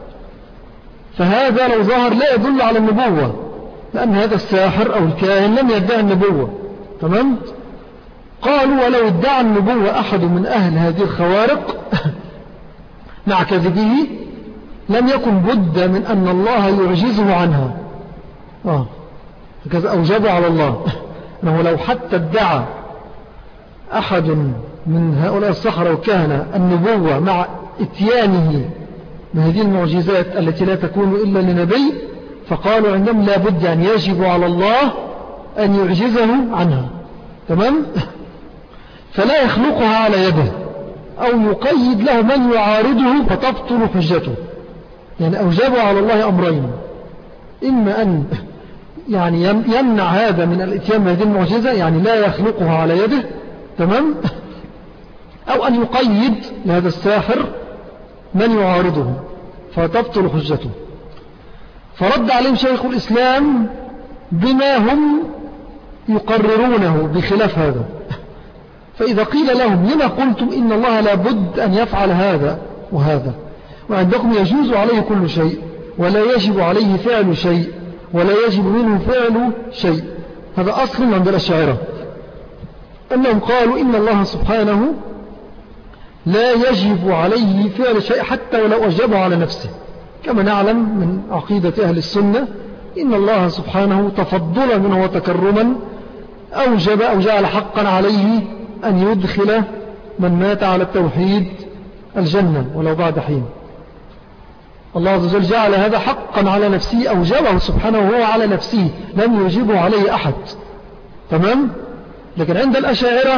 فهذا لو ظهر لا يدل على النبوة لأن هذا الساحر أو الكاهن لم يدعي النبوة. تمام. قالوا ولو ادعى النبوة أحد من أهل هذه الخوارق مع كذبه لم يكن بد من أن الله يعجزه عنها. آه. هكذا أوجب على الله أنه لو حتى ادعى أحد من هؤلاء السحرة والكهنة النبوة مع اتيانه من هذه المعجزات التي لا تكون إلا لنبي فقالوا عندهم لا بد أن يجب على الله أن يعجزه عنها. تمام. فلا يخلقها على يده أو يقيد له من يعارضه فتبطل حجته. يعني أوجبوا على الله أمرين إما أن يعني يمنع هذا من الاتيان بهذه المعجزة يعني لا يخلقها على يده. تمام. أو أن يقيد لهذا الساحر من يعارضه فتبطل حجته. فرد عليهم شيخ الإسلام بما هم يقررونه بخلاف هذا. فإذا قيل لهم لما قلتم إن الله لا بد أن يفعل هذا وهذا وعندكم يجوز عليه كل شيء ولا يجب عليه فعل شيء ولا يجب منه فعل شيء. هذا أصل عند الأشاعرة أنهم قالوا إن الله سبحانه لا يجب عليه فعل شيء حتى ولو أجبه على نفسه كما نعلم من عقيدة أهل السنة إن الله سبحانه تفضلا منه وتكرما أوجب أو جعل حقا عليه أن يدخل من مات على التوحيد الجنة ولو بعد حين. الله عز وجل جعل هذا حقا على نفسه أوجبه سبحانه وهو على نفسه لم يجبه عليه أحد. تمام. لكن عند الأشاعرة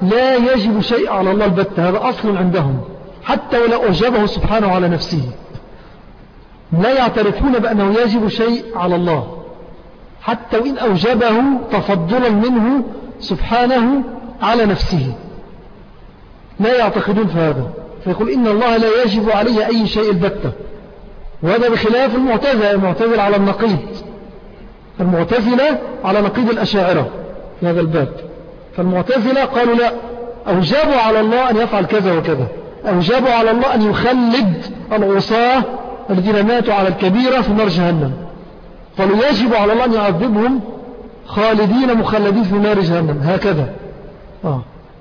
لا يجب شيء على الله البتة، هذا أصل عندهم، حتى ولو أوجبه سبحانه على نفسه لا يعترفون بأنه يجب شيء على الله، حتى وإن أوجبه تفضلا منه سبحانه على نفسه لا يعتقدون في هذا، فيقول إن الله لا يجب عليه أي شيء البتة. وهذا بخلاف المعتزلة، المعتزلة على النقيض، المعتزلة على نقيض الأشاعرة في هذا الباب. فالمعتزلة قالوا لا، أوجبوا على الله أن يفعل كذا وكذا، أوجبوا على الله أن يخلد العصاة الذين ماتوا على الكبيرة في نار جهنم، قالوا يجب على الله أن يعذبهم خالدين مخلدين في نار جهنم هكذا. آه.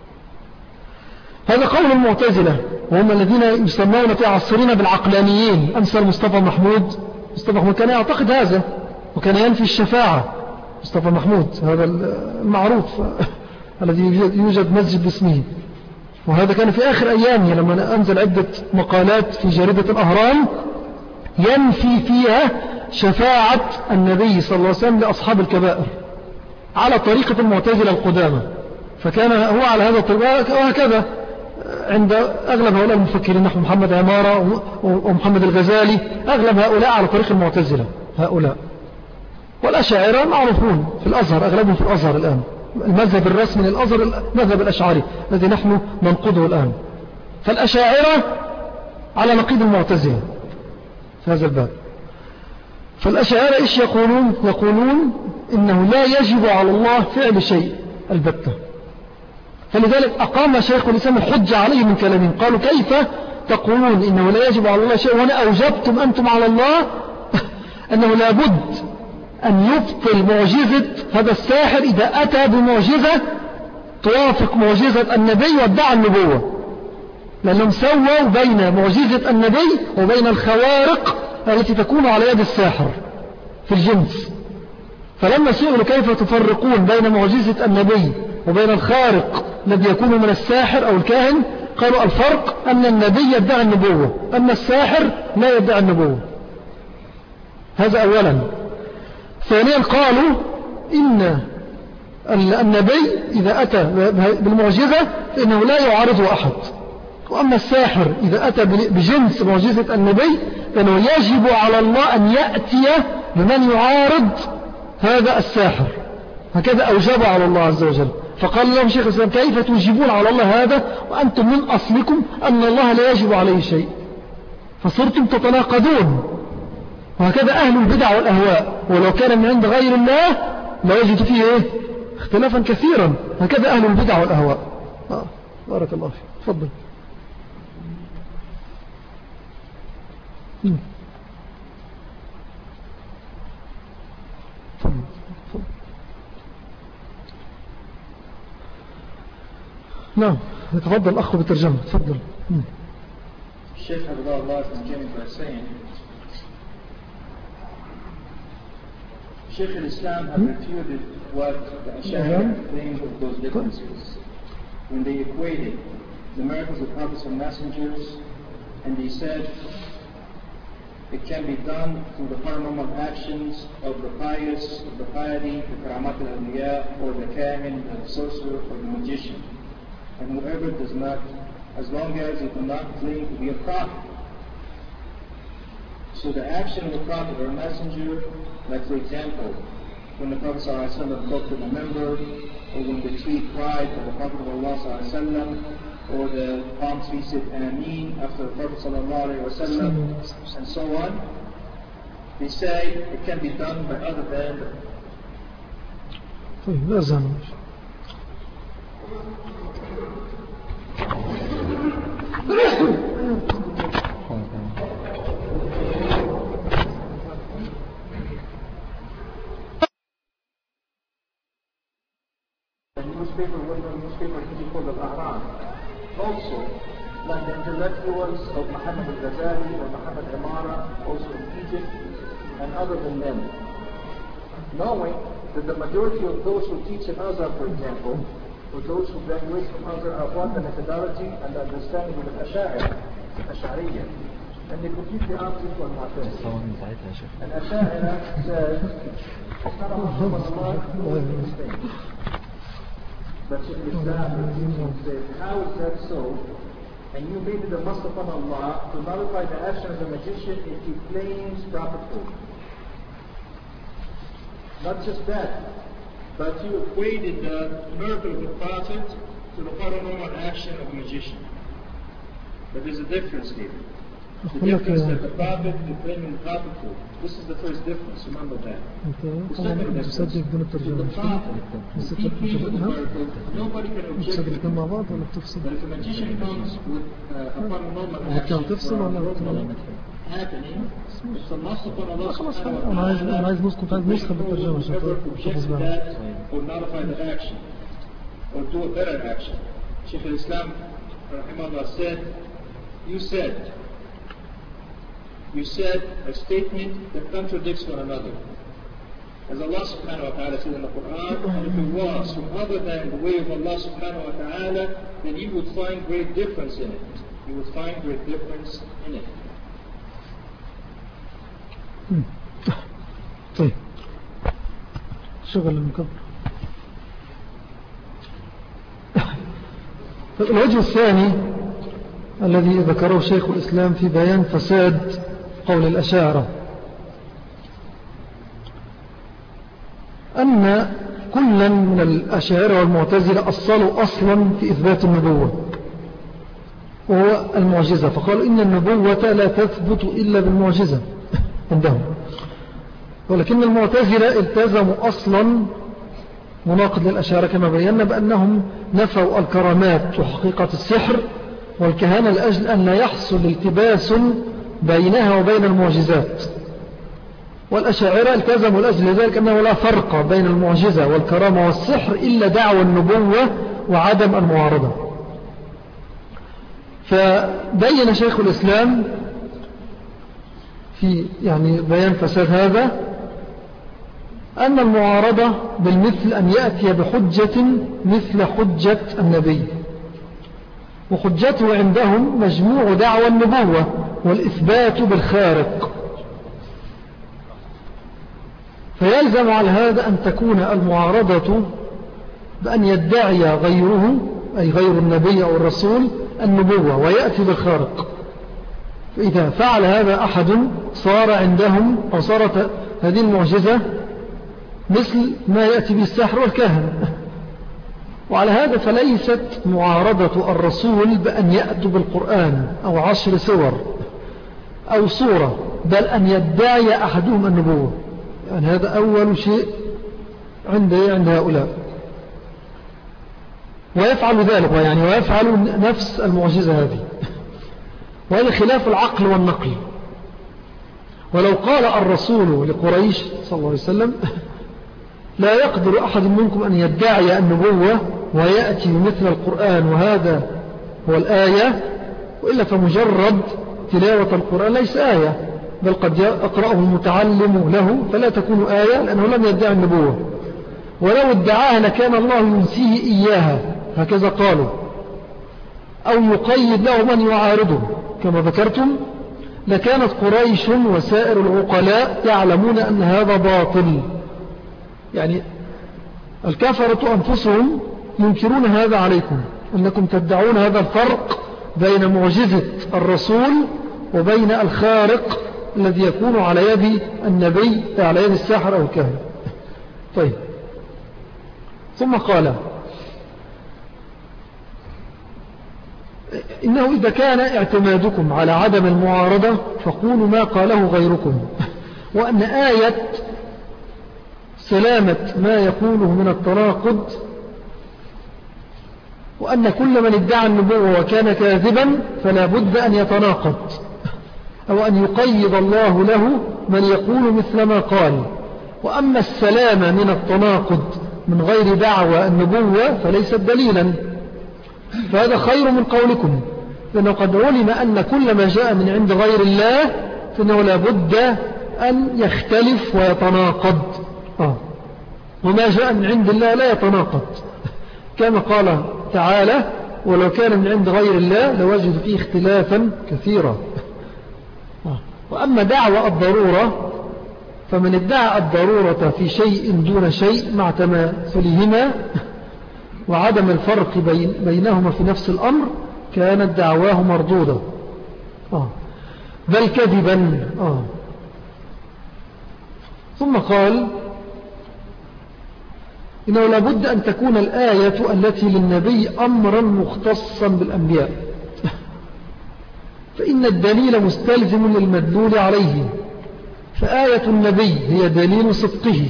هذا قول المعتزلة، وهم الذين يسمون في عصرنا بالعقلانيين، أمثال مصطفى محمود. مصطفى محمود كان يعتقد هذا وكان ينفي الشفاعة. مصطفى محمود هذا المعروف الذي يوجد مسجد باسمه، وهذا كان في آخر أيامه لما أنزل عدة مقالات في جريدة الأهرام ينفي فيها شفاعة النبي صلى الله عليه وسلم لأصحاب الكبائر على طريقة المعتزلة القدامى. فكان هو على هذا الطريق، وهكذا عند أغلب هؤلاء المفكرين نحو محمد عمارة ومحمد الغزالي، أغلب هؤلاء على طريق المعتزلة هؤلاء. والأشاعرة معروفون في الأزهر، أغلبهم في الأزهر الآن، المذهب الرسمي للأزهر المذهب الأشعري الذي نحن ننقضه الآن. فالأشاعرة على نقيض المعتزلة في هذا الباب. فالأشاعرة إيش يقولون؟ يقولون إنه لا يجب على الله فعل شيء البتة. فلذلك أقام شيخ الإسلام الحجة عليه من كلامهم، قالوا كيف تقولون إنه لا يجب على الله شيء وأنا أوجبتم أنتم على الله أنه لابد أن يبطل معجزة هذا الساحر إذا أتى بمعجزة توافق معجزة النبي وادعى النبوة، لأنهم سووا بين معجزة النبي وبين الخوارق التي تكون على يد الساحر في الجنس. فلما سئلوا كيف تفرقون بين معجزة النبي وبين الخارق الذي يكون من الساحر أو الكاهن، قالوا الفرق أن النبي يدعي النبوة أما الساحر لا يدعي النبوة. هذا أولا. ثانيا قالوا إن النبي إذا أتى بالمعجزة فإنه لا يعارضه أحد، وأما الساحر إذا أتى بجنس معجزة النبي فإنه يجب على الله أن يأتي بمن يعارض هذا الساحر. هكذا أوجب على الله عز وجل. فقال لهم شيخ الإسلام كيف توجبون على الله هذا وأنتم من أصلكم أن الله لا يجب عليه شيء، فصرتم تتناقضون. وهكذا أهل البدع والأهواء، ولو كان من عند غير الله لا يجد فيه إيه؟ اختلافا كثيرا. هكذا أهل البدع والأهواء. آه. بارك الله فيك. تفضل. نعم يتفضل الأخ بالترجمة. تفضل. الشيخ حفظه الله continuing by saying, Shaykh al-Islam have refuted what the Ash'ari claimed of those differences when they equated the miracles of prophets and messengers, and they said it can be done through the paranormal actions of the pious, of the piety, the karamat al-awliya, or the kahin, the sorcerer, or the magician. And whoever does not, as long as he does not claim to be a prophet. So the action of a prophet or a messenger, like for example, when the Prophet ﷺ spoke to the member, or when the tree cried for the Prophet of Allah ﷺ, or the palm tree said Ameen after the Prophet ﷺ, and so on, they say it can be done by other than. Newspaper, what the newspaper is called Al-Ahram. Also, like the intellectuals of Muhammad al-Ghazali or Muhammad Amara, also in Egypt, and other than them. Knowing that the majority of those who teach in Azhar, for example, or those who graduate from Azhar are what the methodology and the understanding of the Ash'ari, Ash'ariyya. And they completely opposite what Mu'tazila. And Ash'ari says, it's not a Allah, But Shaykh Islam says, how is that so? And you made it a must upon Allah to nullify the action of the magician if he claims prophethood. Not just that, but you equated the miracle of the prophet to the paranormal action of a magician. But there's a difference here. The difference that the prophet is claiming prophethood. This is the first difference, remember that. The second difference is the prophet. He claims the miracle, nobody can object to it. But if a magician comes with uh, a paranormal action happening, it's a must upon Allah subhanahu wa ta'ala أنا عايز نسخة عايز نسخة بالترجمة عشان object to that or nullify the action or do a better action. Shaykh al-Islam rahimahullah said, you said You said a statement that contradicts one another. As Allah subhanahu wa ta'ala said in the Quran, and if it was from other than the way of Allah subhanahu wa ta'ala, then you would find great difference in it. You would find great difference in it. طيب شغل المكبر. الوجه الثاني الذي ذكره شيخ الإسلام في بيان فساد قول الأشاعرة أن كلا من الأشاعرة والمعتزلة أصلوا أصلا في إثبات النبوة وهو المعجزة، فقالوا إن النبوة لا تثبت إلا بالمعجزة عندهم، ولكن المعتزلة التزموا أصلا مناقض للأشاعرة كما بينا بأنهم نفوا الكرامات وحقيقة السحر والكهانة لأجل أن لا يحصل التباس بينها وبين المعجزات، والأشاعرة التزموا لأجل ذلك أنه لا فرق بين المعجزة والكرامة والسحر إلا دعوى النبوة وعدم المعارضة. فبين شيخ الإسلام في يعني بيان فساد هذا أن المعارضة بالمثل أن يأتي بحجة مثل حجة النبي، وحجته عندهم مجموع دعوى النبوة والإثبات بالخارق، فيلزم على هذا أن تكون المعارضة بأن يدعي غيره أي غير النبي أو الرسول النبوة ويأتي بالخارق. فإذا فعل هذا أحد صار عندهم أو صارت هذه المعجزة مثل ما يأتي بالسحر والكهن. وعلى هذا فليست معارضة الرسول بأن يأتوا بالقرآن أو عشر سور أو صورة، بل أن يدعي أحدهم النبوة، يعني هذا أول شيء عند عند هؤلاء، ويفعل ذلك يعني ويفعل نفس المعجزة هذه، وهذا خلاف العقل والنقل. ولو قال الرسول لقريش صلى الله عليه وسلم لا يقدر أحد منكم أن يدعي النبوة ويأتي مثل القرآن وهذا هو الآية، وإلا فمجرد تلاوة القرآن ليس آية، بل قد يقرأه المتعلم له فلا تكون آية لأنه لم يدعي النبوة، ولو ادعاها لكان الله ينسيه إياها هكذا قالوا، أو يقيد له من يعارضه كما ذكرتم، لكانت قريش وسائر العقلاء يعلمون أن هذا باطل. يعني الكفرة أنفسهم ينكرون هذا عليكم، أنكم تدعون هذا الفرق بين معجزة الرسول وبين الخارق الذي يكون على يد النبي على يد الساحر أو الكاهن. طيب، ثم قال إنه إذا كان اعتمادكم على عدم المعارضة فقولوا ما قاله غيركم، وأن آية سلامة ما يقوله من التناقض، وأن كل من ادعى النبوة وكان كاذبا فلا بد أن يتناقض، أو أن يقيد الله له من يقول مثل ما قال. وأما السلامة من التناقض من غير دعوى النبوة فليست دليلا، فهذا خير من قولكم، لأنه قد علم أن كل ما جاء من عند غير الله فإنه لا بد أن يختلف ويتناقض، آه. وما جاء من عند الله لا يتناقض، كما قال تعالى ولو كان من عند غير الله لوجد فيه اختلافا كثيرا. آه. وأما دعوى الضرورة فمن ادعى الضرورة في شيء دون شيء مع تماثلهما وعدم الفرق بين بينهما في نفس الأمر كانت دعواه مردودة آه بل كذبا آه ثم قال إنه لابد أن تكون الآية التي للنبي أمرا مختصا بالأنبياء فإن الدليل مستلزم للمدلول عليه فآية النبي هي دليل صدقه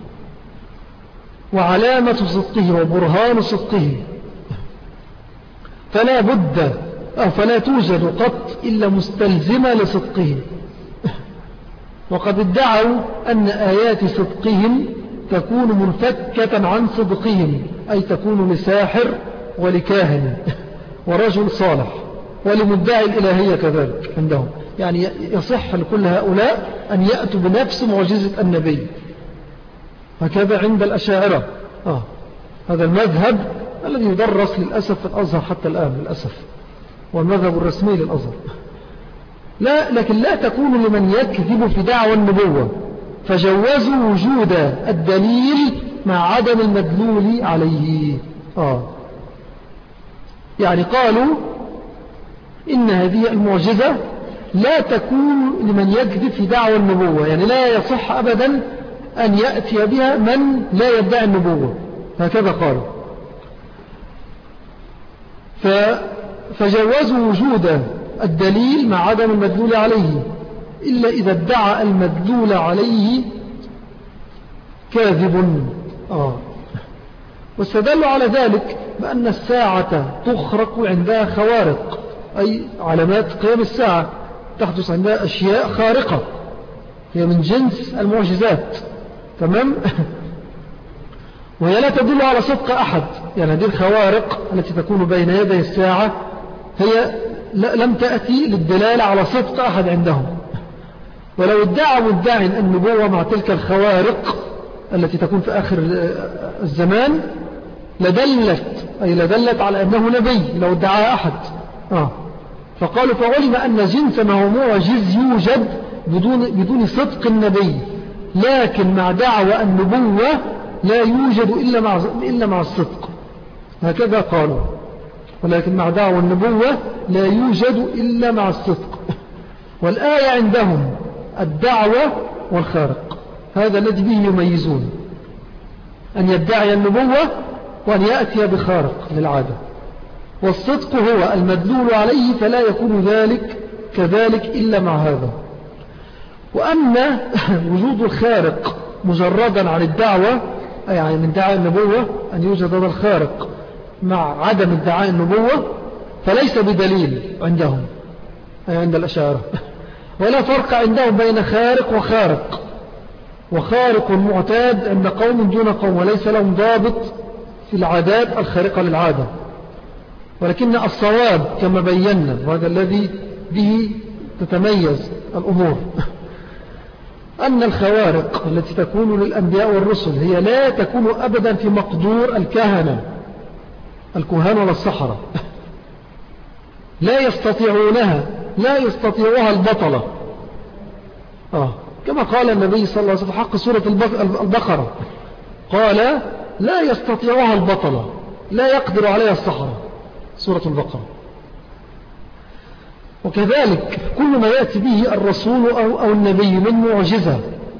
وعلامة صدقه وبرهان صدقه فلا بد أو فلا توجد قط إلا مستلزمة لصدقه وقد ادعوا أن آيات صدقهم تكون منفكة عن صدقهم أي تكون لساحر ولكاهن ورجل صالح ولمدعي الإلهية كذلك عندهم يعني يصح لكل هؤلاء أن يأتوا بنفس معجزة النبي هكذا عند الأشاعرة آه. هذا المذهب الذي يدرس للأسف في الأزهر حتى الآن للأسف والمذهب الرسمي للأزهر لا لكن لا تكون لمن يكذب في دعوى النبوة فجوزوا وجود الدليل مع عدم المدلول عليه آه. يعني قالوا إن هذه المعجزة لا تكون لمن يكذب في دعوى النبوة يعني لا يصح أبدا أن يأتي بها من لا يدعي النبوة هكذا قالوا فجوزوا وجود الدليل مع عدم المدلول عليه إلا إذا ادعى المدلول عليه كاذب آه. واستدلوا على ذلك بأن الساعة تخرق عندها خوارق أي علامات قيام الساعة تحدث عندها أشياء خارقة هي من جنس المعجزات تمام وهي لا تدل على صدق أحد يعني هذه الخوارق التي تكون بين يدي الساعة هي لم تأتي للدلالة على صدق أحد عندهم ولو ادعى مدعي النبوة مع تلك الخوارق التي تكون في آخر الزمان لدلت أي لدلت على أنه نبي لو ادعى أحد آه. فقالوا فعلم أن جنس ما هو معجز يوجد بدون, بدون صدق النبي لكن مع دعوى النبوة لا يوجد إلا مع, إلا مع الصدق هكذا قالوا ولكن مع دعوى النبوة لا يوجد إلا مع الصدق والآية عندهم الدعوة والخارق هذا الذي به يميزون أن يدعي النبوة وأن يأتي بخارق للعادة والصدق هو المدلول عليه فلا يكون ذلك كذلك إلا مع هذا وأما وجود الخارق مجردا عن الدعوة يعني من دعاء النبوة أن يوجد هذا الخارق مع عدم ادعاء النبوة فليس بدليل عندهم أي عند الأشاعرة ولا فرق عندهم بين خارق وخارق وخارق معتاد عند قوم دون قوم وليس لهم ضابط في العادات الخارقة للعادة ولكن الصواب كما بينا وهذا الذي به تتميز الأمور أن الخوارق التي تكون للأنبياء والرسل هي لا تكون أبدا في مقدور الكهنة الكهان ولا السحرة لا يستطيعونها لا يستطيعها البطلة آه. كما قال النبي صلى الله عليه وسلم حق سورة البقرة قال لا يستطيعها البطلة لا يقدر عليها السحرة سورة البقرة وكذلك كل ما يأتي به الرسول أو, أو النبي من معجزة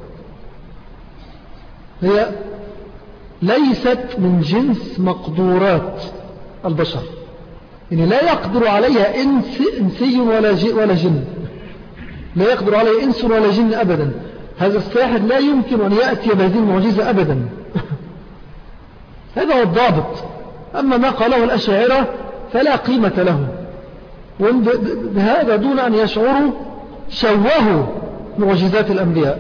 هي ليست من جنس مقدورات البشر يعني لا يقدر عليها إنس إنسي ولا, ولا جن لا يقدر عليها إنس ولا جن أبدا هذا الساحر لا يمكن أن يأتي بهذه المعجزة أبدا هذا هو الضابط أما ما قاله الأشاعرة فلا قيمة له بهذا دون أن يشعروا شوهوا معجزات الأنبياء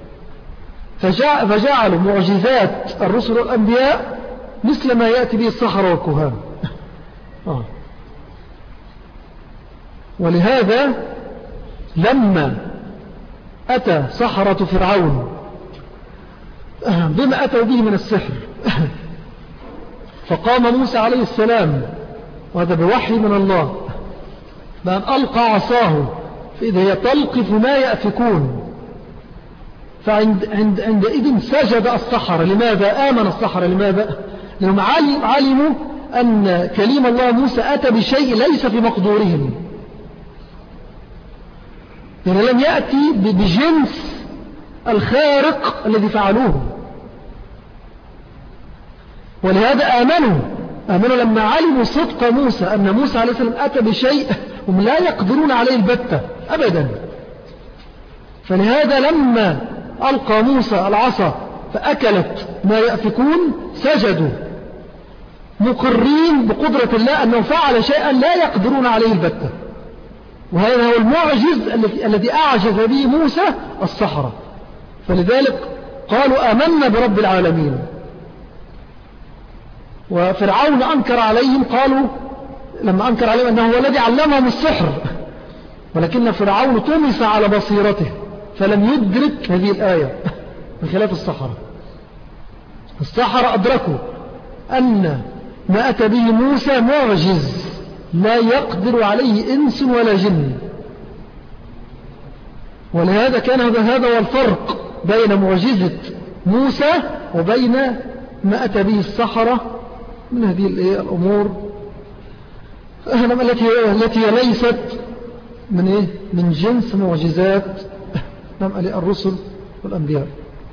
فجعلوا معجزات الرسل والأنبياء مثل ما يأتي به السحرة والكهان آه. ولهذا لما أتى سحرة فرعون بما أتوا به من السحر فقام موسى عليه السلام وهذا بوحي من الله بأن ألقى عصاه فإذا هي تلقف ما يأفكون فعند عند عندئذ سجد السحرة لماذا آمن السحرة لماذا لأنهم علموا أن كليم الله موسى أتى بشيء ليس في مقدورهم، يعني لم يأتي بجنس الخارق الذي فعلوه. ولهذا آمنوا آمنوا لما علموا صدق موسى، أن موسى عليه السلام أتى بشيء هم لا يقدرون عليه البتة أبدا. فلهذا لما ألقى موسى العصا فأكلت ما يأفكون سجدوا مقرين بقدرة الله أنه فعل شيئا لا يقدرون عليه البتة. وهذا هو المعجز الذي أعجز به موسى السحرة. فلذلك قالوا آمنا برب العالمين. وفرعون أنكر عليهم، قالوا لما أنكر عليهم أنه هو الذي علمهم السحر، ولكن فرعون طمس على بصيرته فلم يدرك هذه الآية بخلاف السحرة. السحرة أدركوا أن ما أتى به موسى معجز لا يقدر عليه إنس ولا جن. ولهذا كان هذا هو الفرق بين معجزة موسى وبين ما أتى به السحرة من هذه الأمور التي التي ليست من إيه؟ من جنس معجزات الرسل والأنبياء.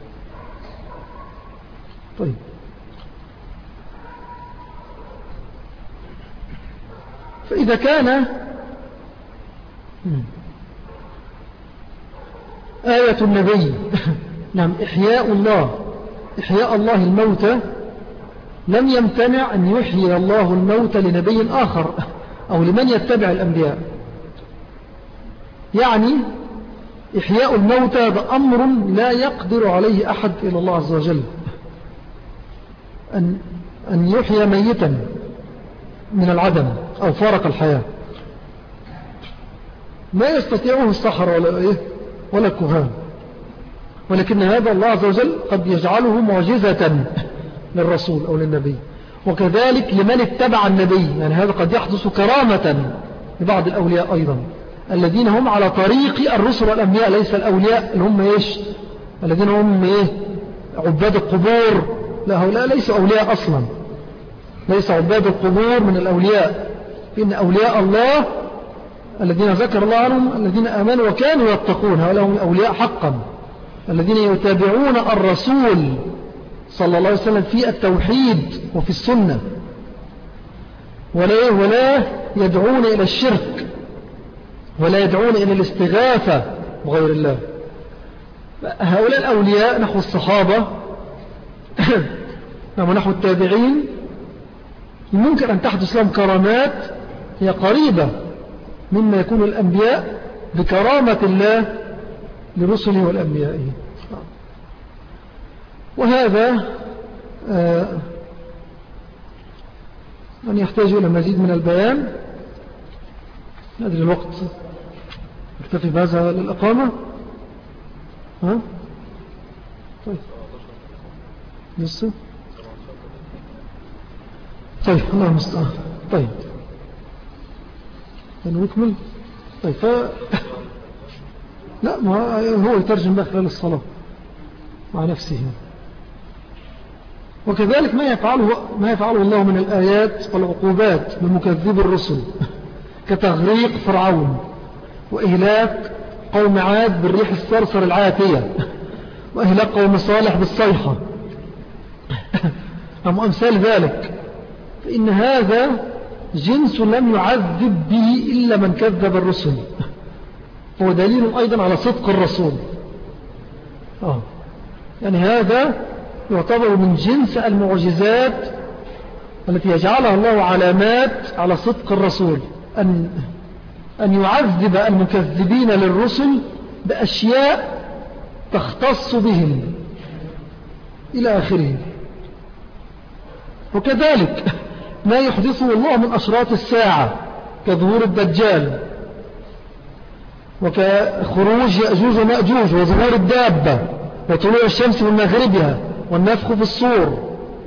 طيب، فإذا كان آية النبي نعم إحياء الله إحياء الله الموتى، لم يمتنع أن يحيي الله الموتى لنبي آخر أو لمن يتبع الأنبياء. يعني إحياء الموتى هذا أمر لا يقدر عليه أحد إلى الله عز وجل، أن, أن يحيي ميتا من العدم أو فارق الحياة، ما يستطيعه السحر ولا, إيه ولا الكهان. ولكن هذا الله عز وجل قد يجعله معجزة للرسول أو للنبي، وكذلك لمن اتبع النبي. يعني هذا قد يحدث كرامة لبعض الأولياء أيضا الذين هم على طريق الرسل والأنبياء، ليس الأولياء اللي هم إيش الذين هم إيه عباد القبور، لا هؤلاء ليسوا أولياء أصلا، ليس عباد القبور من الأولياء. إن أولياء الله الذين ذكر الله عنهم الذين آمنوا وكانوا يتقون، هؤلاء هم الأولياء حقا الذين يتابعون الرسول صلى الله عليه وسلم في التوحيد وفي السنة، ولا, ولا يدعون إلى الشرك ولا يدعون إلى الاستغاثة بغير الله. هؤلاء الأولياء نحو الصحابة ونحو التابعين ممكن أن تحدث لهم كرامات هي قريبة مما يكون الأنبياء بكرامة الله لرسله والأنبياء. وهذا آه من يحتاج إلى مزيد من البيان. ندري الوقت اكتفي بهذا للإقامة. ها؟ طيب لسه طيب الله المستعان. طيب نكمل. طيب ف... لا ما هو يترجم بقى خلال الصلاة مع نفسه. وكذلك ما يفعله ما يفعله الله من الآيات والعقوبات بمكذب الرسل كتغريق فرعون وإهلاك قوم عاد بالريح الصرصر العاتية وإهلاك قوم صالح بالصيحة أم أمثال ذلك. فإن هذا جنس لم يعذب به إلا من كذب الرسل، هو دليل أيضا على صدق الرسول. آه. يعني هذا يعتبر من جنس المعجزات التي يجعلها الله علامات على صدق الرسول، أن, أن يعذب المكذبين للرسل بأشياء تختص بهم إلى آخره. وكذلك ما يحدثه الله من أشراط الساعة كظهور الدجال وكخروج يأجوج ومأجوج وظهور الدابة وطلوع الشمس من مغربها والنفخ في الصور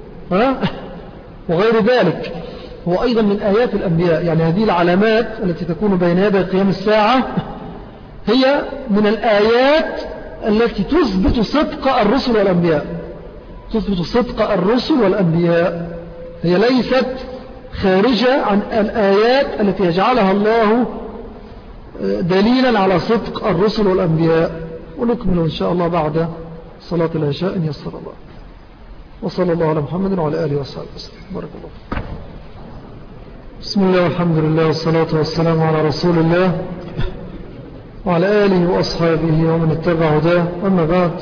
وغير ذلك، هو أيضا من آيات الأنبياء. يعني هذه العلامات التي تكون بين يدي قيام الساعة هي من الآيات التي تثبت صدق الرسل والأنبياء، تثبت صدق الرسل والأنبياء. هي ليست خارجة عن الآيات التي يجعلها الله دليلا على صدق الرسل والأنبياء. ونكمل إن شاء الله بعد صلاة العشاء إن يسر الله. وصلى الله على محمد وعلى آله وصحبه وسلم. بارك الله. بسم الله والحمد لله والصلاة والسلام على رسول الله وعلى آله وأصحابه ومن اتبع هداه. أما بعد،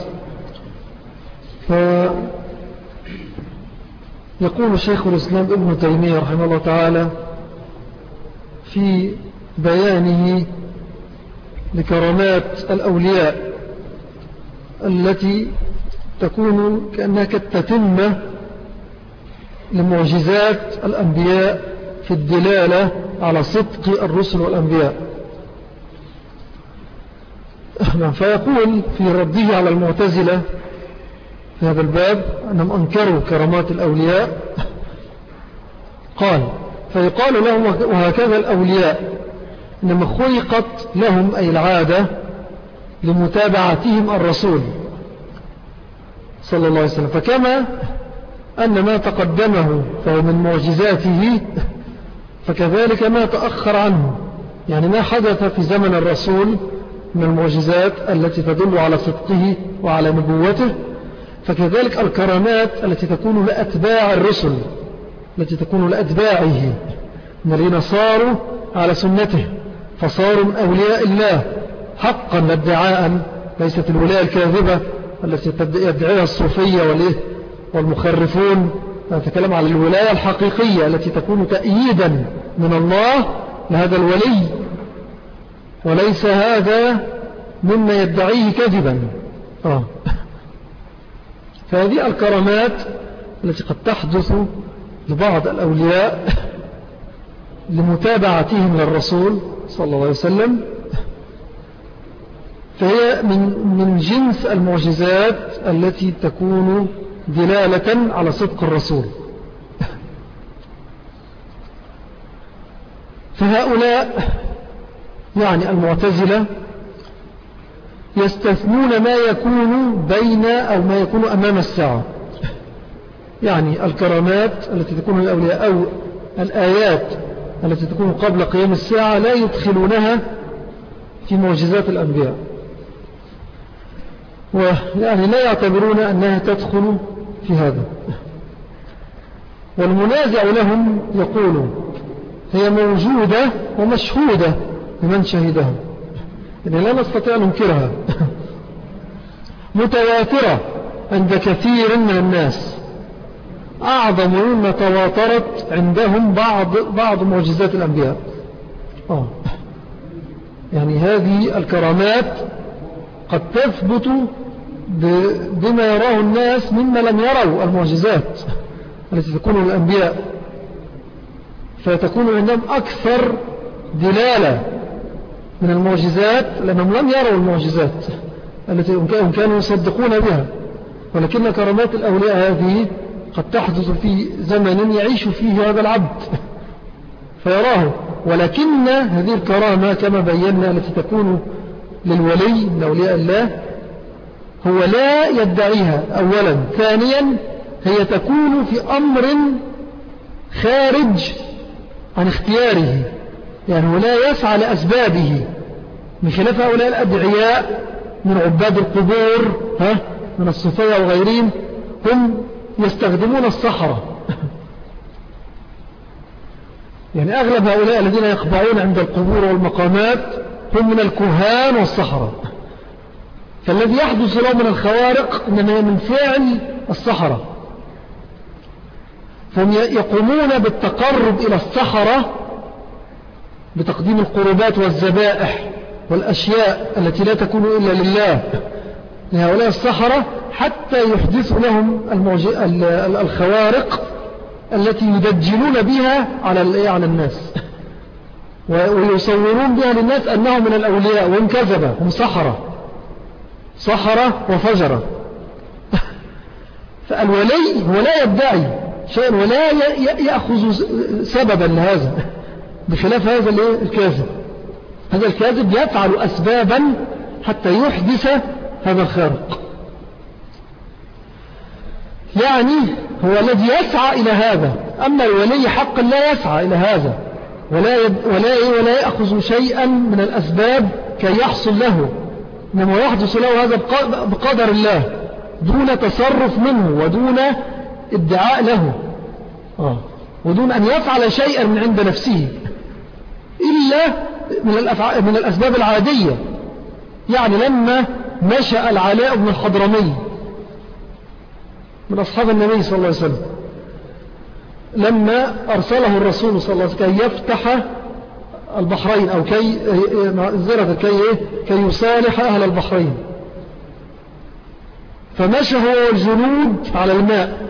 فيقول شيخ الإسلام ابن تيمية رحمه الله تعالى في بيانه لكرامات الأولياء التي تكون كأنها كالتتمة لمعجزات الأنبياء في الدلالة على صدق الرسل والأنبياء. فيقول في رده على المعتزلة في هذا الباب أنهم أنكروا كرامات الأولياء، قال: فيقال لهم وهكذا الأولياء إنما خلقت لهم أي العادة لمتابعتهم الرسول صلى الله عليه وسلم، فكما أن ما تقدمه فهو من معجزاته فكذلك ما تأخر عنه، يعني ما حدث في زمن الرسول من المعجزات التي تدل على صدقه وعلى نبوته، فكذلك الكرامات التي تكون لأتباع الرسل، التي تكون لأتباعه من الذين صاروا على سنته فصاروا من أولياء الله حقا ادعاء، ليست الولاية الكاذبة التي يدعيها الصوفية والمخرفون. نتكلم على الولاية الحقيقية التي تكون تأييدا من الله لهذا الولي، وليس هذا مما يدعيه كذبا. آه. فهذه الكرامات التي قد تحدث لبعض الأولياء لمتابعتهم للرسول صلى الله عليه وسلم، فهي من, من جنس المعجزات التي تكون دلالة على صدق الرسول. فهؤلاء يعني المعتزلة يستثنون ما يكون بين أو ما يكون أمام الساعة، يعني الكرامات التي تكون للأولياء أو الآيات التي تكون قبل قيام الساعة لا يدخلونها في معجزات الأنبياء، ويعني لا يعتبرون أنها تدخل في هذا. والمنازع لهم يقول هي موجودة ومشهودة لمن شهدها، يعني لا نستطيع أن ننكرها، متواترة عند كثير من الناس، أعظم مما تواترت عندهم بعض, بعض معجزات الأنبياء. آه. يعني هذه الكرامات قد تثبت بما يراه الناس مما لم يروا المعجزات التي تكون للأنبياء، فتكون عندهم أكثر دلالة من المعجزات لأنهم لم يروا المعجزات التي هم كانوا يصدقون بها. ولكن كرامات الأولياء هذه قد تحدث في زمن يعيش فيه هذا العبد فيراه، ولكن هذه الكرامة كما بينا التي تكون للولي من أولياء الله هو لا يدعيها أولا، ثانيا هي تكون في أمر خارج عن اختياره، يعني هو لا يسعى لأسبابه، من خلاف هؤلاء الأدعياء من عباد القبور ها من الصوفية وغيرهم، هم يستخدمون الصحراء. يعني أغلب هؤلاء الذين يخضعون عند القبور والمقامات هم من الكهان والصحراء، فالذي يحدث له من الخوارق إنما من فعل الصحراء، فهم يقومون بالتقرب إلى الصحراء بتقديم القربات والذبائح والأشياء التي لا تكون إلا لله لهؤلاء الصحراء، حتى يحدثوا لهم الخوارق التي يدجلون بها على على الناس ويصورون بها للناس أنهم من الأولياء، وهم كذبة، هم صحراء صحراء وفجرة. فالولي هو لا يدعي شيئا ولا يأخذ سببا لهذا، بخلاف هذا الكاذب. هذا الكاذب يفعل أسبابا حتى يحدث هذا الخارق، يعني هو الذي يسعى إلى هذا أما الولي حقا لا يسعى إلى هذا ولا ولا ولا يأخذ شيئا من الأسباب كي يحصل له، إنما يحدث له هذا بقدر الله دون تصرف منه ودون ادعاء له آه. ودون أن يفعل شيئا من عند نفسه إلا من, من الأسباب العادية. يعني لما نشأ العلاء بن الحضرمي من أصحاب النبي صلى الله عليه وسلم، لما أرسله الرسول صلى الله عليه وسلم كي يفتح البحرين أو كي معذرة كي, كي يصالح أهل البحرين، فمشى هو والجنود على الماء،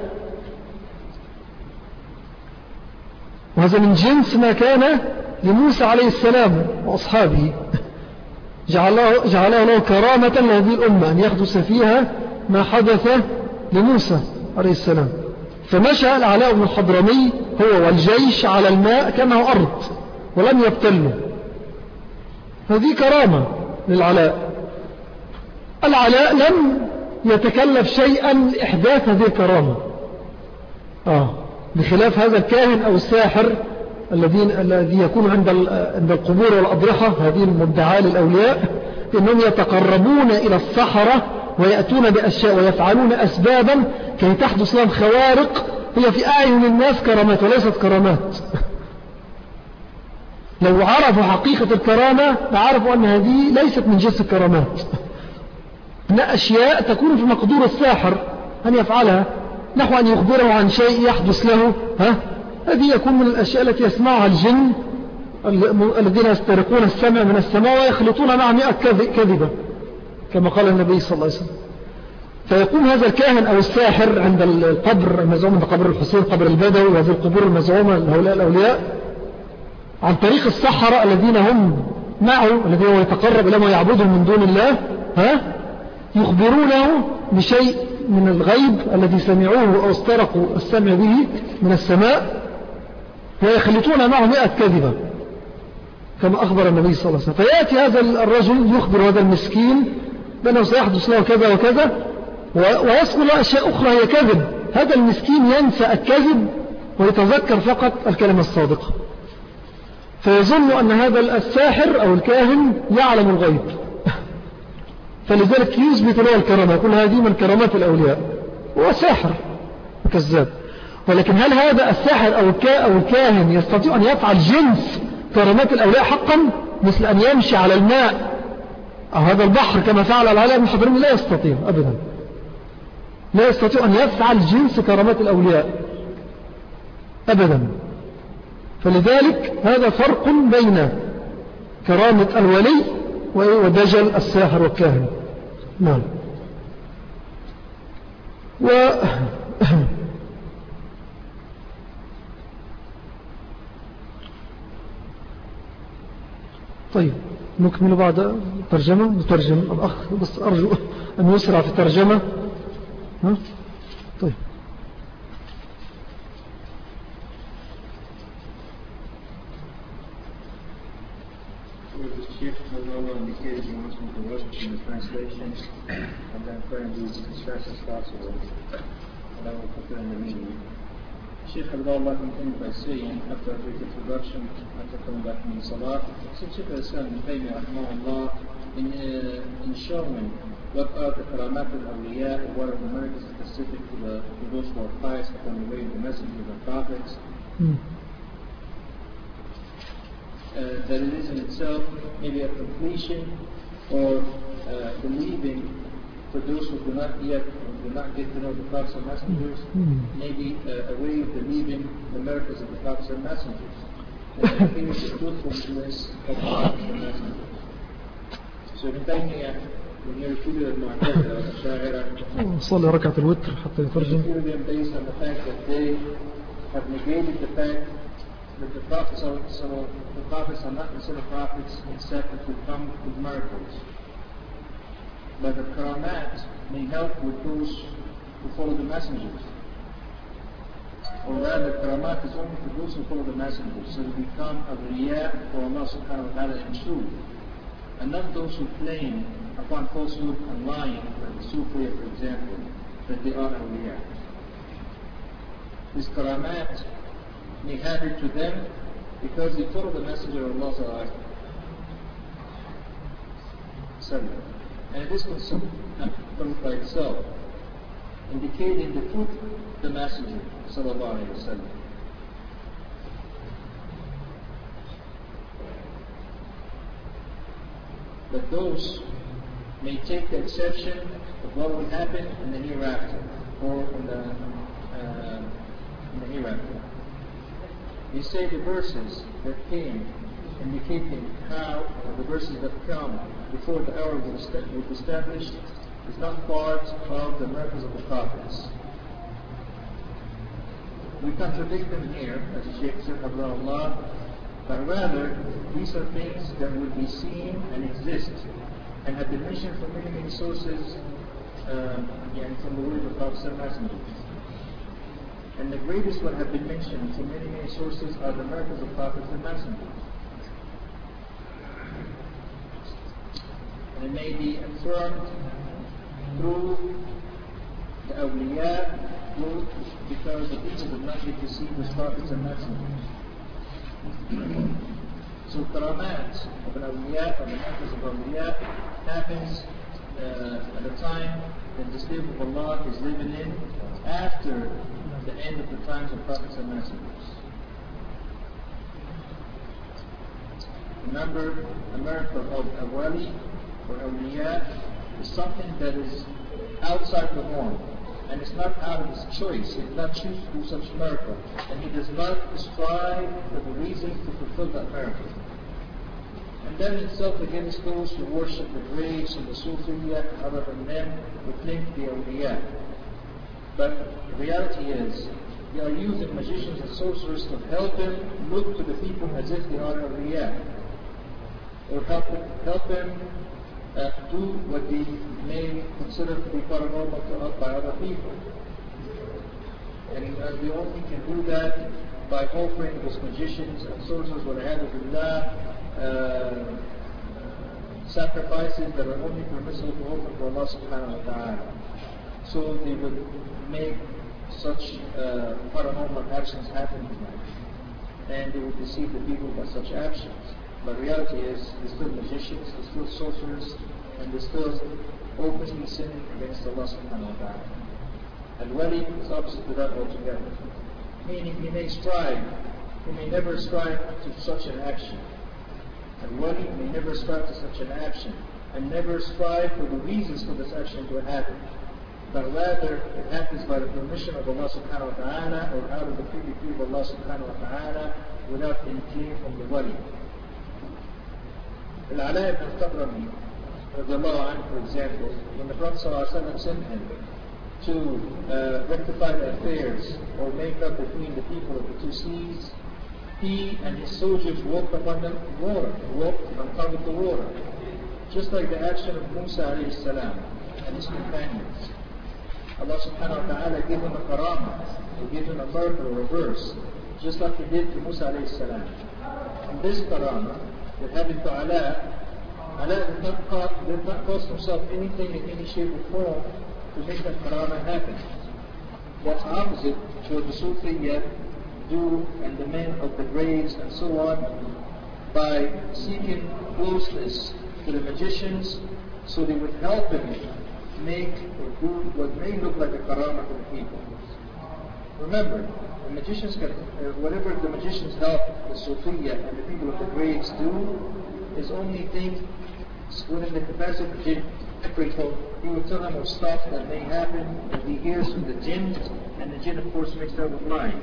وهذا من جنس ما كان لموسى عليه السلام وأصحابه، جعله, جعله له كرامة لهذه الأمة أن يحدث فيها ما حدث لموسى عليه السلام. فمشى العلاء بن الحضرمي هو والجيش على الماء كأنه أرض ولم يبتله، هذه كرامة للعلاء. العلاء لم يتكلف شيئا لإحداث هذه الكرامة آه. بخلاف هذا الكاهن أو الساحر الذي يكون عند عند القبور والأضرحة، هذه المدعاة للأولياء، إنهم يتقربون إلى الصحراء ويأتون بأشياء ويفعلون أسبابا كي تحدث لهم خوارق هي في أعين الناس كرامات وليست كرامات. لو عرفوا حقيقة الكرامة لعرفوا أن هذه ليست من جنس الكرامات، إن أشياء تكون في مقدور الساحر أن يفعلها، نحو أن يخبره عن شيء يحدث له ها؟ هذه يكون من الأشياء التي يسمعها الجن الذين يسترقون السمع من السماء ويخلطون مع مئة كذبة كما قال النبي صلى الله عليه وسلم. فيقوم هذا الكاهن أو الساحر عند القبر المزعوم، عند قبر الحسين، قبر البدوي، وهذه القبور المزعومة لهؤلاء الأولياء، عن طريق السحرة الذين هم معه، الذين هو يتقرب إلى ما يعبدهم من دون الله ها؟ يخبرونه بشيء من الغيب الذي سمعوه أو استرقوا السمع به من السماء، ويخلطون معه مئة كذبة كما أخبر النبي صلى الله عليه وسلم. فيأتي هذا الرجل يخبر هذا المسكين بأنه سيحدث له كذا وكذا، ويسأل له أشياء أخرى هي كذب. هذا المسكين ينسى الكذب ويتذكر فقط الكلمة الصادقة، فيظن أن هذا الساحر أو الكاهن يعلم الغيب، فلذلك يثبت له الكرامة، يقول هذه من كرامات الأولياء، هو ساحر كذاب. ولكن هل هذا الساحر أو الكاهن يستطيع أن يفعل جنس كرامات الأولياء حقا، مثل أن يمشي على الماء أو هذا البحر كما فعل العلاء بن الحضرمي؟ لا يستطيع أبدا، لا يستطيع أن يفعل جنس كرامات الأولياء أبدا. فلذلك هذا فرق بين كرامة الولي ودجل الساحر والكاهن. نعم. و طيب نكمل بعد ترجمة. نترجم الأخ بس أرجو أن يسرع في الترجمة. ها؟ طيب. Chief Mazzola indicated he wants me to work in the translation, and then try and do it as fast as possible, and I will put it in the meeting. Sheikh Abdullah continued by saying, after a brief introduction, after coming back from the Salah, since Sheikh al-Islam ibn Taymiyyah rahimahullah, in, uh, in showing what are the karamat al-awliya, or what are the miracles specific to, the, to those who are pious upon the way of the messengers and prophets, mm. Uh, that it is in itself maybe a completion or uh, believing for those who do not yet do not get to know the prophets and messengers, mm-hmm. maybe uh, a way of believing the miracles of the prophets and messengers, and I think it's the truthfulness of the prophets and messengers. So Ibn Taymiyyah, when he refuted al-Mu'tazila or the Ash'ari, صلي ركعة الوتر حتى يترجم. He refuted them based on the fact that they have negated the fact that the prophets are, so the prophets are not considered prophets except that they come with miracles. But the karamat may help with those who follow the messengers. Or rather, karamat is only for those who follow the messengers, so they become a riya for Allah subhanahu wa ta'ala in truth. And not those who claim upon falsehood and lying, like the Sufiya for example, that they are awliya. This karamat may happen to them because they follow the Messenger of Allah. And it is considered by itself, indicating the truth of the Messenger sallallahu alayhi wa sallam. But those may take the exception of what will happen in the hereafter, or in the, uh, in the hereafter. They say the verses that came indicating how, or the verses that come before the hour was established, is not part of the miracles of the prophets. We contradict them here, as the Shaykh said, Allah, but rather these are things that will be seen and exist and have been mentioned from many, many sources, uh, and from the word of the prophets and messengers. And the greatest one have been mentioned from many, many sources are the miracles of prophets and messengers. And it may be affirmed through the awliya, through, because the people did not get to see the prophets and messengers. So karamat of an awliya, or the miracles of awliya, happens uh, at a time that the slave of Allah is living in after the end of the times of prophets and messengers. Remember, a miracle of a wali or awliya is something that is outside the norm, and it's not out of his choice. He did not choose to do such a miracle, and he does not strive for the reason to fulfill that miracle. And that in itself against those who worship the graves and the Sufiyya, other than them, who claim to be awliya. But the reality is, they are using magicians and sorcerers to help them look to the people as if they are awliya, or help them, help them uh, do what they may consider to be paranormal to us by other people. And uh, they only can do that by offering those magicians and sorcerers, wal'iyadu uh, sacrifices that are only permissible to offer to Allah subhanahu wa ta'ala. So they would make such uh, paranormal actions happen to them, and they would deceive the people by such actions. But reality is, they're still magicians, they're still sorcerers, and they're still openly sinning against Allah subhanahu wa ta'ala. And wali is opposite to that altogether. Meaning he may strive, he may never strive to such an action. And wali may never strive to such an action, and never strive for the reasons for this action to happen. But rather, it happens by the permission of Allah subhanahu wa ta'ala, or out of the free decree of Allah subhanahu wa ta'ala, without any claim from the wali. Al-Ala ibn al-Tabrani, for example, when the Prophet ﷺ sent him to uh, rectify the affairs or make up between the people of the two seas, he and his soldiers walked upon the water, walked on top of the water, just like the action of Musa alayhi salam and his companions. Allah subhanahu wa ta'ala gave him a karamah, He gave him a miracle or a verse, just like He did to Musa alayhi salam. And this karamah that happened to Ala, Ala did not, cost, did not cost himself anything in any shape or form to make that karamah happen. That's opposite to what the Sufiyya do and the men of the graves and so on, by seeking closeness to the magicians so they would help them make or do what may look like a karamah to the people. Remember, the magicians can, uh, whatever the magicians help the Sufiyya and the people of the graves do is only things within the capacity of the jinn. He will tell them of stuff that may happen that he hears from the jinn, and the jinn of course makes that with lies.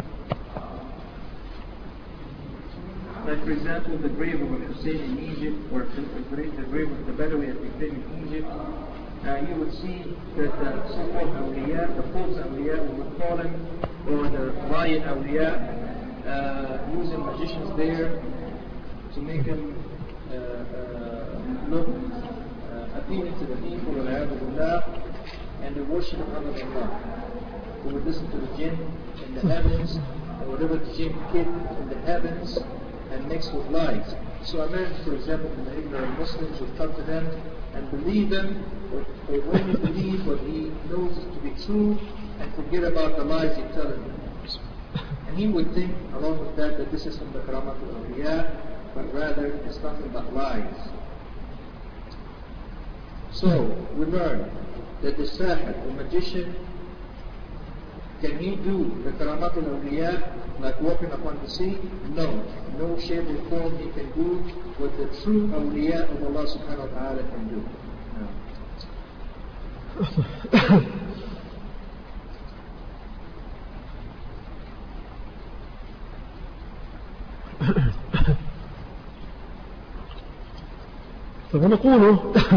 Like for example, the grave of Hussein in Egypt, or the grave of the Badawi at the in Egypt, uh, you would see that the so-called awliya, the false awliya, we would call them, or the riot awliya, uh, using magicians there to make them uh, uh, look uh, appealing to the people, and they worship other than Allah. They would listen to the jinn in the heavens, and whatever the jinn did in the heavens, and mixed with lies. So a man, for example, from the ignorant Muslims would come to them and believe them, or, or only believe what he knows to be true, and forget about the lies he's telling them. And he would think, along with that, that this is from the Karamat al-Awliya, but rather it's nothing but lies. So, we learn that the Sahir, the magician, can he do the Karamat al-Awliya like walking upon the sea? No. No shape or form he can do what the true awliya of Allah subhanahu wa ta'ala can do. No. فنقول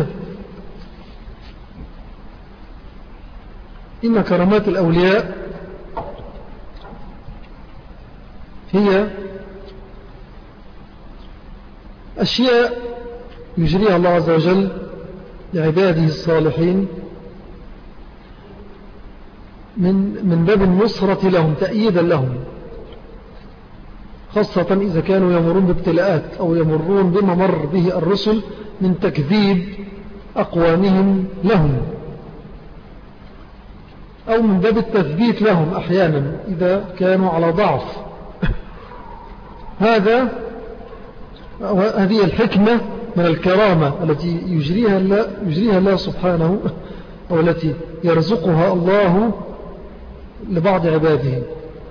إن كرامات الأولياء هي أشياء يجريها الله عز وجل لعباده الصالحين من من باب النصرة لهم، تأييدا لهم، خاصة إذا كانوا يمرون بابتلاءات أو يمرون بما مر به الرسل من تكذيب أقوامهم لهم، أو من باب التثبيت لهم أحيانا إذا كانوا على ضعف. هذا هذه الحكمة من الكرامة التي يجريها الله, يجريها الله سبحانه، أو التي يرزقها الله لبعض عباده.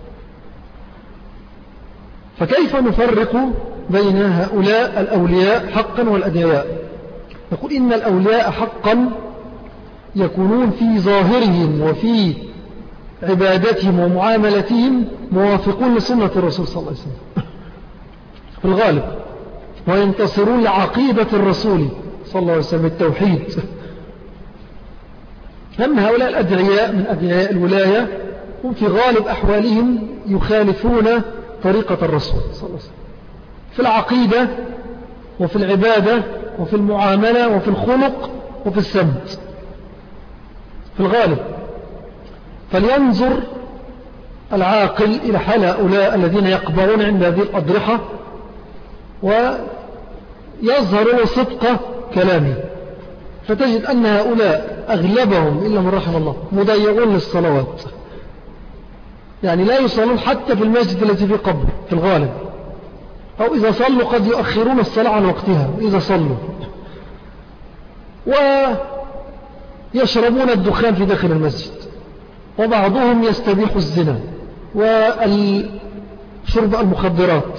فكيف نفرق بين هؤلاء الأولياء حقا والأدعياء؟ نقول إن الأولياء حقا يكونون في ظاهرهم وفي عبادتهم ومعاملتهم موافقون لسنة الرسول صلى الله عليه وسلم في الغالب، وينتصرون لعقيدة الرسول صلى الله عليه وسلم التوحيد. أما هؤلاء الأدعياء من أدعياء الولاية هم في غالب أحوالهم يخالفون طريقة الرسول صلى الله عليه وسلم في العقيدة وفي العبادة وفي المعاملة وفي الخلق وفي السمت في الغالب. فلينظر العاقل إلى حال هؤلاء الذين يقبلون عند هذه الأضرحة ويظهر له صدق كلامه، فتجد أن هؤلاء أغلبهم إلا من رحم الله مضيعون للصلوات، يعني لا يصلون حتى في المسجد الذي في قبر في الغالب، أو إذا صلوا قد يؤخرون الصلاة عن وقتها إذا صلوا، ويشربون الدخان في داخل المسجد، وبعضهم يستبيح الزنا وشرب المخدرات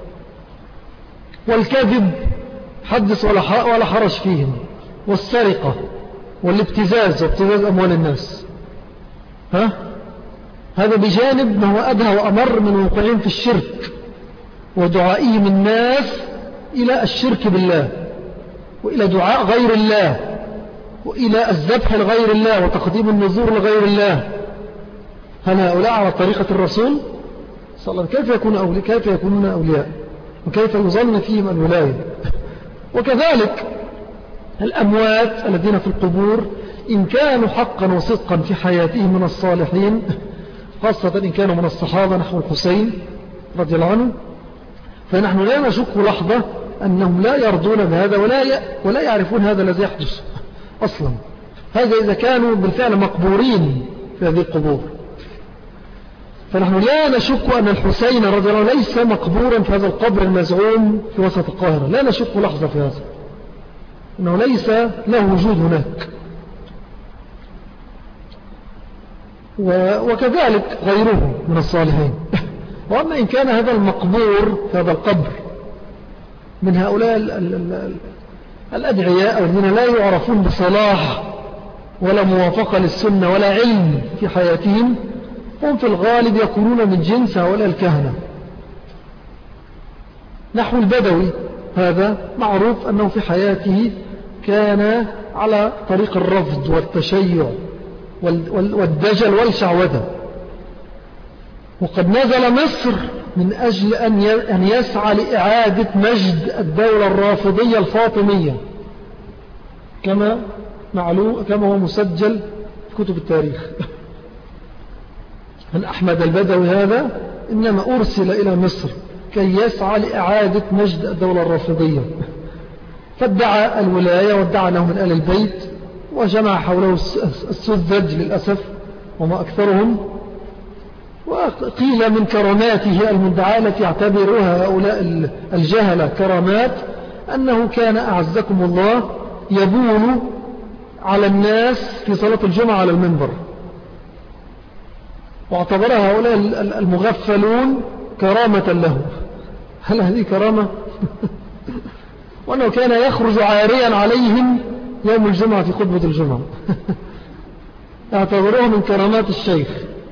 والكذب حدث ولا حرج فيهم، والسرقة والابتزاز وابتزاز أموال الناس. ها؟ هذا بجانب ما هو أدهى وأمر من وقوعهم في الشرك ودعائهم الناس إلى الشرك بالله وإلى دعاء غير الله وإلى الذبح لغير الله وتقديم النذور لغير الله. هل هؤلاء على طريقة الرسول صلى الله عليه وسلم؟ كيف يكون أولياء؟ كيف يكونون أولياء؟ وكيف يظن فيهم الولاية؟ وكذلك الأموات الذين في القبور إن كانوا حقا وصدقا في حياتهم من الصالحين، خاصة إن كانوا من الصحابة نحو الحسين رضي الله عنه، فنحن لا نشك لحظة أنهم لا يرضون بهذا ولا ولا يعرفون هذا الذي يحدث أصلا. هذا إذا كانوا بالفعل مقبورين في هذه القبور. فنحن لا نشك أن الحسين رضي الله عنه ليس مقبورا في هذا القبر المزعوم في وسط القاهرة، لا نشك لحظة في هذا، أنه ليس له وجود هناك. وكذلك غيره من الصالحين. وأما إن كان هذا المقبور في هذا القبر من هؤلاء الأدعياء الذين لا يعرفون بصلاح ولا موافقة للسنة ولا علم في حياتهم، هم في الغالب يكونون من جنس هؤلاء الكهنة. نحو البدوي هذا معروف أنه في حياته كان على طريق الرفض والتشيع والدجل والشعوذة، وقد نزل مصر من أجل أن يسعى لإعادة مجد الدولة الرافضية الفاطمية كما معلوم كما هو مسجل في كتب التاريخ. أن أحمد البدوي هذا إنما أرسل إلى مصر كي يسعى لإعادة مجد الدولة الرافضية، فادعى الولاية وادعى أنه من آل البيت وجمع حوله السذج للأسف وما أكثرهم، وقيل من كراماته المدعاة التي يعتبرها هؤلاء الجهلة كرامات أنه كان أعزكم الله يبول على الناس في صلاة الجمعة على المنبر، واعتبرها هؤلاء المغفلون كرامة له. هل هذه كرامة؟ وأنه كان يخرج عاريا عليهم يوم الجمعة في خطبة الجمعة. اعتبروه من كرامات الشيخ.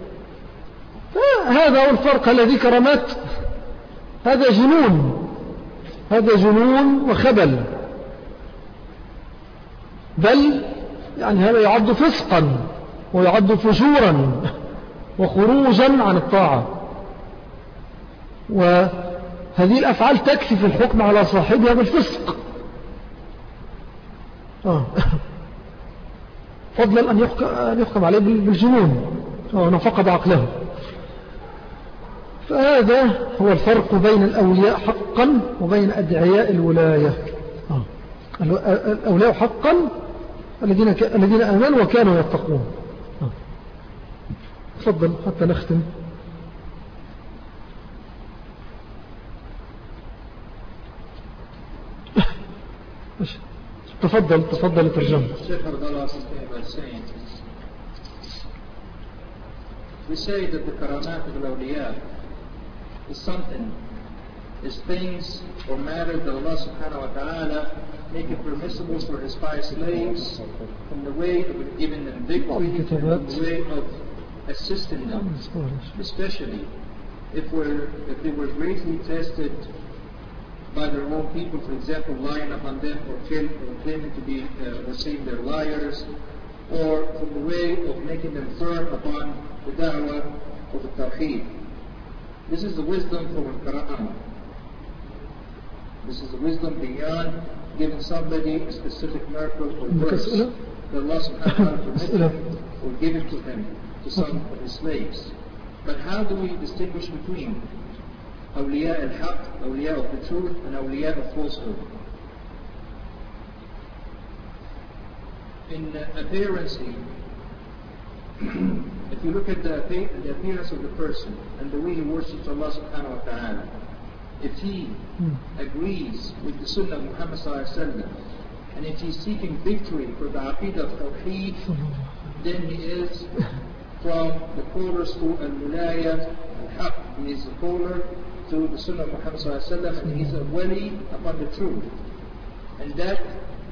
هذا هو الفرق. الذي كرامات هذا جنون، هذا جنون وخبل، بل يعني هذا يعد فسقا ويعد فجورا وخروجا عن الطاعة. وهذه الأفعال تكفي في الحكم على صاحبها بالفسق، آه. فضلا أن يحكم عليه بالجنون أنه فقد عقله. فهذا هو الفرق بين الأولياء حقا وبين أدعياء الولاية. آه. الأولياء حقا الذين الذين آمنوا وكانوا يتقون. آه. تفضل حتى نختم. تفضل تفضل ترجمة. We say that the karamat of awliya is something, is things or matters that Allah subhanahu wa ta'ala make it permissible for His pious slaves from the way of giving them victory, from the way of assisting them, especially if, we're, if they were greatly tested by their own people, for example, lying upon them or, kill, or claiming to be uh, or saying they're liars, or from the way of making them firm upon the da'wah of the tawheed. This is the wisdom from al-Quran. This is the wisdom beyond giving somebody a specific miracle or verse that Allah subhanahu wa ta'ala permitted or give it to him, to some of His slaves. But how do we distinguish between awliya al-haq, awliya of the truth, and awliya of falsehood? In uh, appearance, if you look at the, the appearance of the person and the way he worships Allah subhanahu wa ta'ala, if he hmm. agrees with the sunnah of Muhammad sallallahu alaihi wasallam, and if he's seeking victory for the aqidah of tawheed, then he is from the callers to al-wilayah al-haq. He is a caller to the sunnah of Muhammad sallallahu alaihi wasallam, and he's a wali upon the truth. And that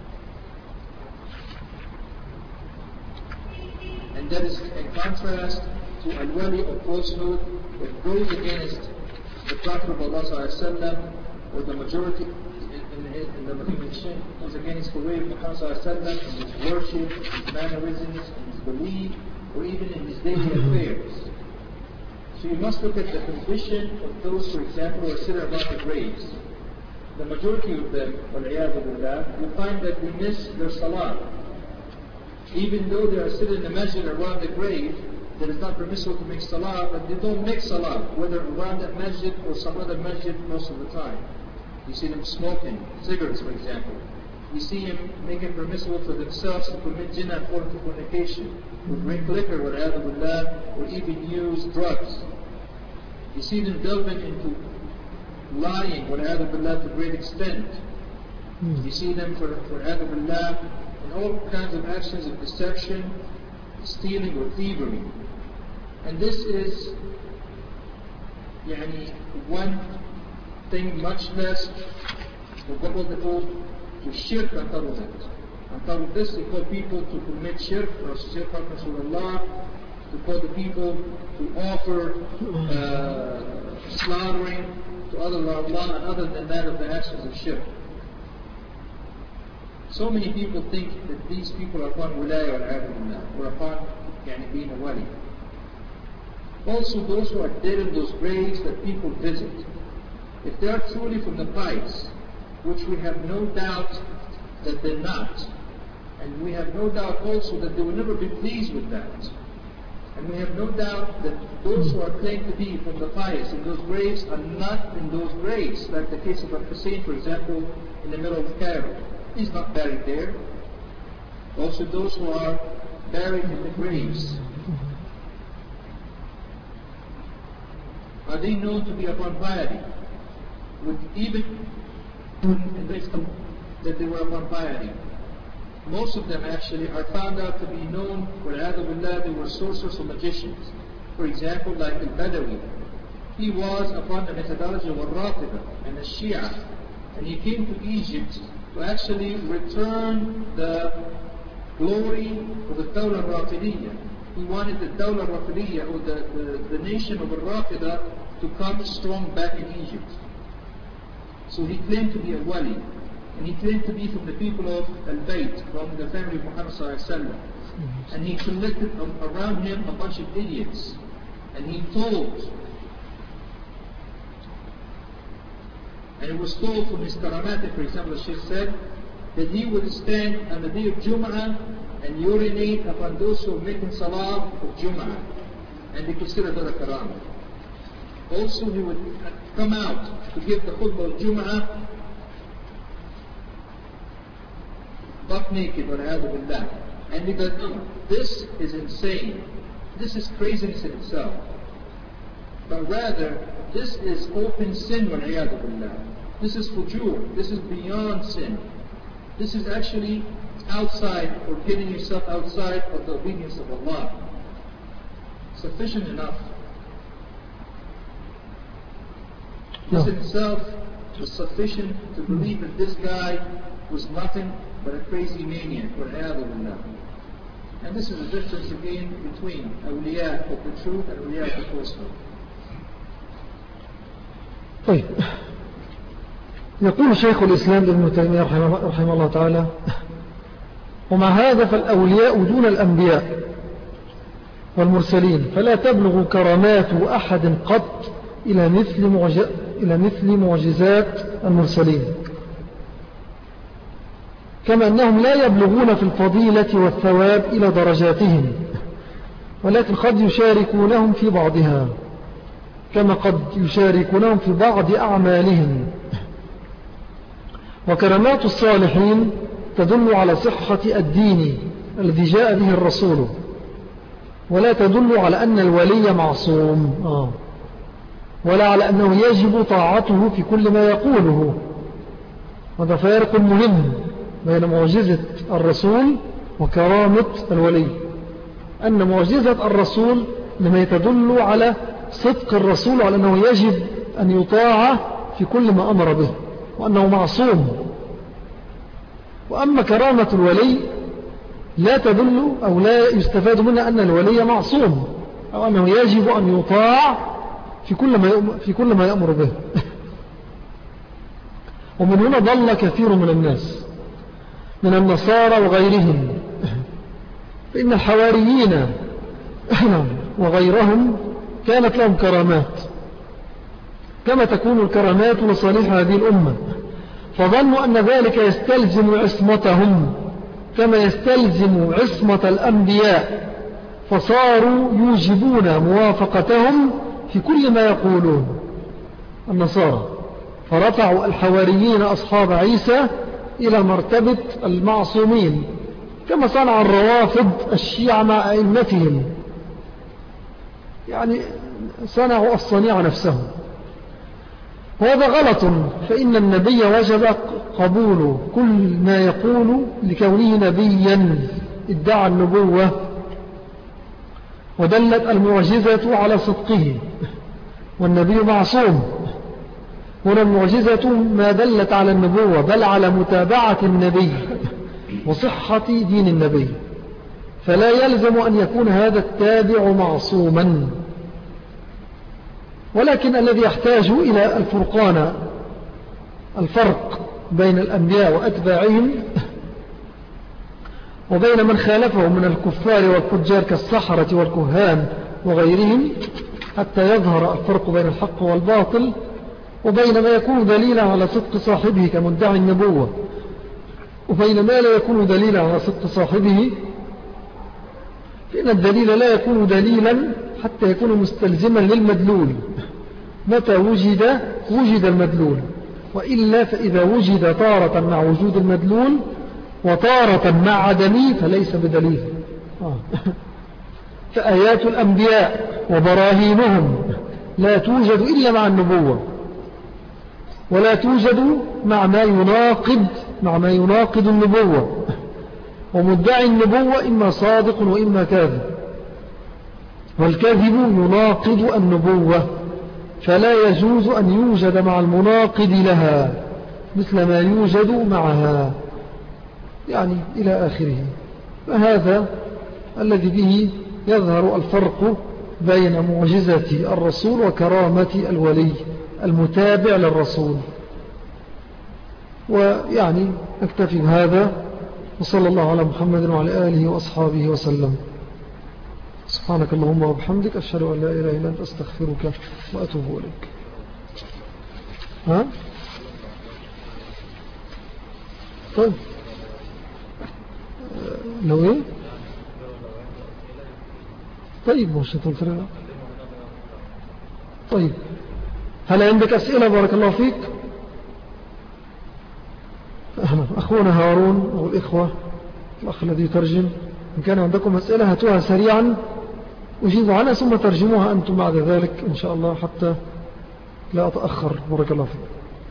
And that is in contrast to al-wali of falsehood, that goes against the Prophet of Allah sallallahu alaihi wasallam, or the majority in, in, in the religion, goes against the way of Muhammad sallallahu alaihi wasallam in his worship, his mannerisms, in his belief, or even in his daily affairs. So you must look at the condition of those, for example, who are sitting about the graves. The majority of them, wal-iyadhu billah, you find that they miss their salah. Even though they are sitting in the masjid around the grave, that is not permissible to make salah, but they don't make salah, whether around that masjid or some other masjid most of the time. You see them smoking cigarettes, for example. You see them making permissible for themselves to commit zina and fornication, fornication, or drink liquor, or even use drugs. You see them delving into lying, to a great extent. You see them, for, for billah, in all kinds of actions of deception, stealing or thievery. And this is yani, one thing much less what they call to shirk on top of it. On top of this, they call people to commit shirk, or shirk on Rasulullah, to call the people to offer uh, slaughtering to other than Allah, and other than that of the actions of shirk. So many people think that these people are upon wilaya or or upon yani, being a wali. Also, those who are dead in those graves that people visit, if they are truly from the pious, which we have no doubt that they're not, and we have no doubt also that they will never be pleased with that, and we have no doubt that those who are claimed to be from the pious in those graves are not in those graves, like the case of Hussein, for example, in the middle of Cairo. He's not buried there. Also those who are buried in the graves are they known to be upon piety? Would even that they were upon piety? Most of them actually are found out to be known, billah, they were sorcerers or magicians. For example, like Al-Badawi, he was upon the methodology of Al-Rafida and the Shia, and he came to Egypt to actually return the glory of the Dawla Rafidiyya. He wanted the Dawla Rafidiyya, or the, the, the nation of Al-Rafida, to come strong back in Egypt. So he claimed to be a wali, and he claimed to be from the people of Al-Bayt, from the family of Muhammad sallallahu alaihi wasallam. And he collected around him a bunch of idiots, and he told, and it was told from his karamatik, for example, the Shaykh said, that he would stand on the day of Jum'ah and urinate upon those who are making salah of Jum'ah, and they consider that a karamah. Also, he would come out to give the khutbah of Jum'ah buck naked, billah. And he goes, no, this is insane. This is craziness in itself. But rather, this is open sin, billah. This is fujur. This is beyond sin. This is actually outside, or getting yourself outside of the obedience of Allah. Sufficient enough. This in itself was sufficient to believe that this guy was nothing but a crazy maniac, billah. And this is the difference again between awliya of the truth and awliya of the falsehood. طيب يقول شيخ الإسلام ابن تيمية رحمه الله تعالى: ومع هذا فالأولياء دون الأنبياء والمرسلين، فلا تبلغ كرامات أحد قط إلى مثل إلى مثل معجزات المرسلين، كما أنهم لا يبلغون في الفضيلة والثواب إلى درجاتهم، ولكن قد يشاركونهم في بعضها، كما قد يشاركونهم في بعض أعمالهم. وكرامات الصالحين تدل على صحة الدين الذي جاء به الرسول، ولا تدل على أن الولي معصوم، آه. ولا على أنه يجب طاعته في كل ما يقوله. هذا فارق مهم بين معجزة الرسول وكرامة الولي، أن معجزة الرسول لما يتدل على صدق الرسول على أنه يجب أن يطاع في كل ما أمر به وأنه معصوم. وأما كرامة الولي لا تدل أو لا يستفاد منها أن الولي معصوم أو أنه يجب أن يطاع في كل ما في كل ما يأمر به. ومن هنا ضل كثير من الناس من النصارى وغيرهم، فإن الحواريين وغيرهم كانت لهم كرامات كما تكون الكرامات لصالح هذه الأمة، فظنوا أن ذلك يستلزم عصمتهم كما يستلزم عصمة الأنبياء، فصاروا يوجبون موافقتهم في كل ما يقولون النصارى، فرفعوا الحواريين أصحاب عيسى إلى مرتبة المعصومين، كما صنع الروافض الشيعة مع أئمتهم، يعني صنعوا الصنيع نفسهم. وهذا غلط، فإن النبي وجب قبول كل ما يقول لكونه نبيا ادعى النبوة، ودلت المعجزة على صدقه، والنبي معصوم. هنا المعجزة ما دلت على النبوة بل على متابعة النبي وصحة دين النبي، فلا يلزم أن يكون هذا التابع معصوما. ولكن الذي يحتاج إلى الفرقان، الفرق بين الأنبياء وأتباعهم وبين من خالفهم من الكفار والفجار كالسحرة والكهان وغيرهم، حتى يظهر الفرق بين الحق والباطل، وبين ما يكون دليلا على صدق صاحبه كمدعي النبوة، وبين ما لا يكون دليلا على صدق صاحبه، فإن الدليل لا يكون دليلا حتى يكون مستلزما للمدلول. متى وجد وجد المدلول، وإلا فإذا وجد تارة مع وجود المدلول وتارة مع عدمه فليس بدليل. آه. فآيات الأنبياء وبراهينهم لا توجد إلا مع النبوة، ولا توجد مع ما يناقض مع ما يناقض النبوة. ومدعي النبوة إما صادق وإما كاذب، والكذب يناقض النبوة، فلا يجوز أن يوجد مع المناقض لها مثل ما يوجد معها، يعني إلى آخره. فهذا الذي به يظهر الفرق بين معجزة الرسول وكرامة الولي المتابع للرسول. ويعني نكتفي بهذا، وصلى الله على محمد وعلى آله وأصحابه وسلم. سبحانك اللهم وبحمدك، أشهد أن لا إله إلا أنت، أستغفرك وأتوب إليك. ها؟ طيب لو إيه؟ طيب مش تنفرق. طيب هل عندك أسئلة؟ بارك الله فيك. أخونا هارون أو الإخوة الأخ الذي يترجم، إن كان عندكم أسئلة هاتوها سريعا أجيب عنها ثم ترجموها أنتم بعد ذلك إن شاء الله حتى لا أتأخر. بارك الله فيك.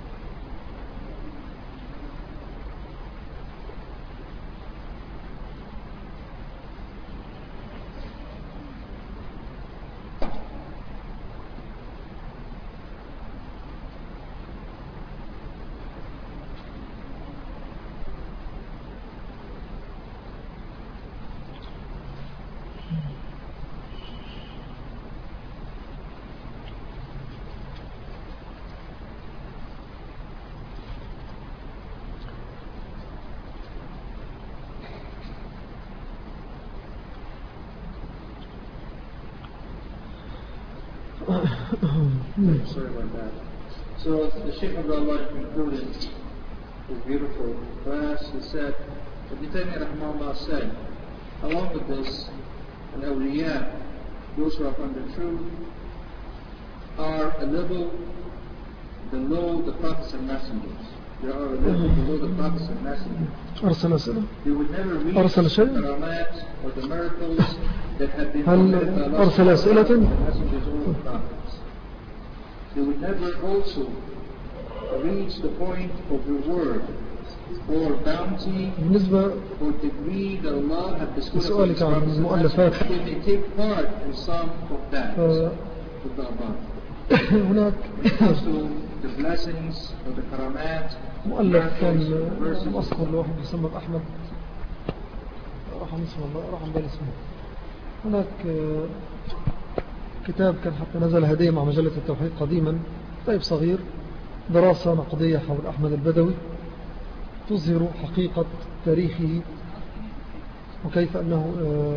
Sorry about that. So the Shaykh of Allah concluded his beautiful class. He said, Ibn Taymiyyah Rahimahullah said, along with this, an awliya, those who are upon the truth, are a level below the prophets and messengers. They are a level below the prophets and messengers. They would never reach the karamat or the miracles that have been permitted by Allah and the messengers or the prophets. They would never also reach the point of reward or bounty or degree that Allah has bestowed upon His prophets. They may take part in some of that with the above. When it comes to the blessings or the karamat, مؤلف كان أذكر له واحد يسمى أحمد رحم اسمه الله رحم بال اسمه. هناك كتاب كان حتى نزل هدية مع مجلة التوحيد قديما، كتاب صغير، دراسة نقدية حول أحمد البدوي تظهر حقيقة تاريخه وكيف أنه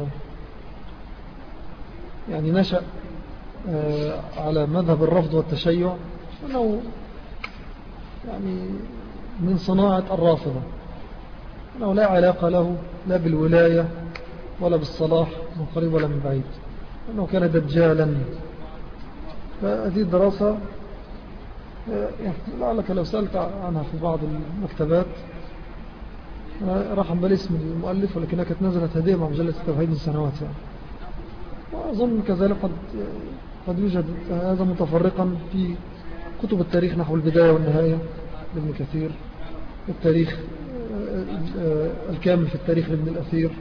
يعني نشأ على مذهب الرفض والتشيع، أنه يعني من صناعة الرافضة، أنه لا علاقة له لا بالولاية ولا بالصلاح من قريب ولا من بعيد، أنه كان دجالا. فهذه الدراسة لعلك لو سألت عنها في بعض المكتبات راح بال اسم المؤلف، ولكنها كانت نزلت هدية مع مجلة التوحيد من سنوات يعني. وأظن كذلك قد قد يوجد هذا متفرقا في كتب التاريخ نحو البداية والنهاية لابن كثير، التاريخ الكامل في التاريخ لابن الأثير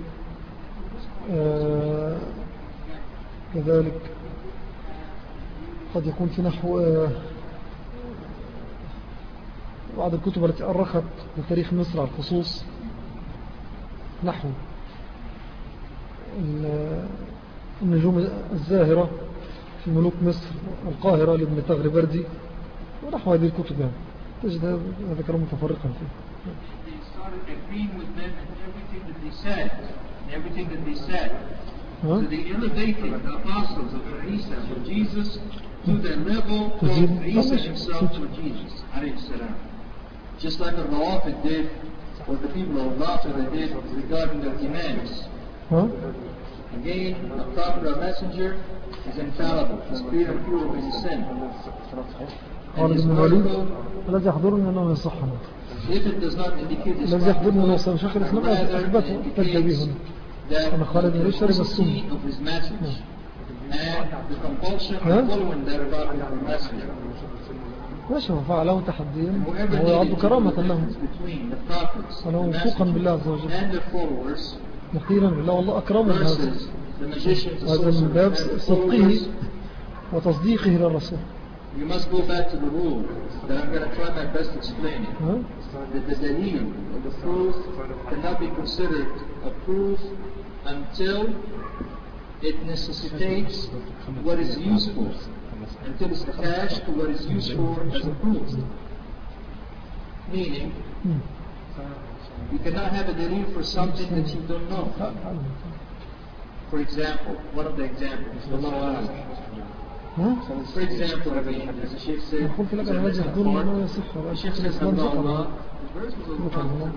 كذلك. قد يكون في نحو بعض الكتب التي أرخت لتاريخ مصر على الخصوص، نحو النجوم الزاهرة في ملوك مصر القاهرة لابن تغربردي ونحو هذه الكتب يعني. تجد هذا كلام متفرقا فيه. So they elevated the apostles of Isa for Jesus to the level of Isa himself for Jesus, alayhi salam. Just like the Rawafid did, or the people of Rafida did regarding their imams. Huh? Again, a prophet or messenger is infallible, is pure and pure of his sin. And his miracle, الذي يحضرني أنه يصحنا if it does not indicate his الذي يحضرني أنه يصحنا شيخ الإسلام أثبته تجدبيه هنا. that أنا خالد من الشرب the السنة of his message and and the compulsion of following the remark of the messenger. ماشي هو فعله تحديا هو يعد كرامة له ولو وفوقا بالله عز وجل يقينا بالله والله أكرم هذا هذا من باب صدقه وتصديقه للرسول. You must go back to the rule that I'm going to try my best to explain it. Huh? That the dalil, or the proof, cannot be considered a proof until it necessitates what is useful, until it's attached to what is useful as a proof. Meaning, hmm. you cannot have a dalil for something that you don't know. For example, one of the examples, Allah So, for example, as the Sheikh said, the Sheikh says, Allah, the verse was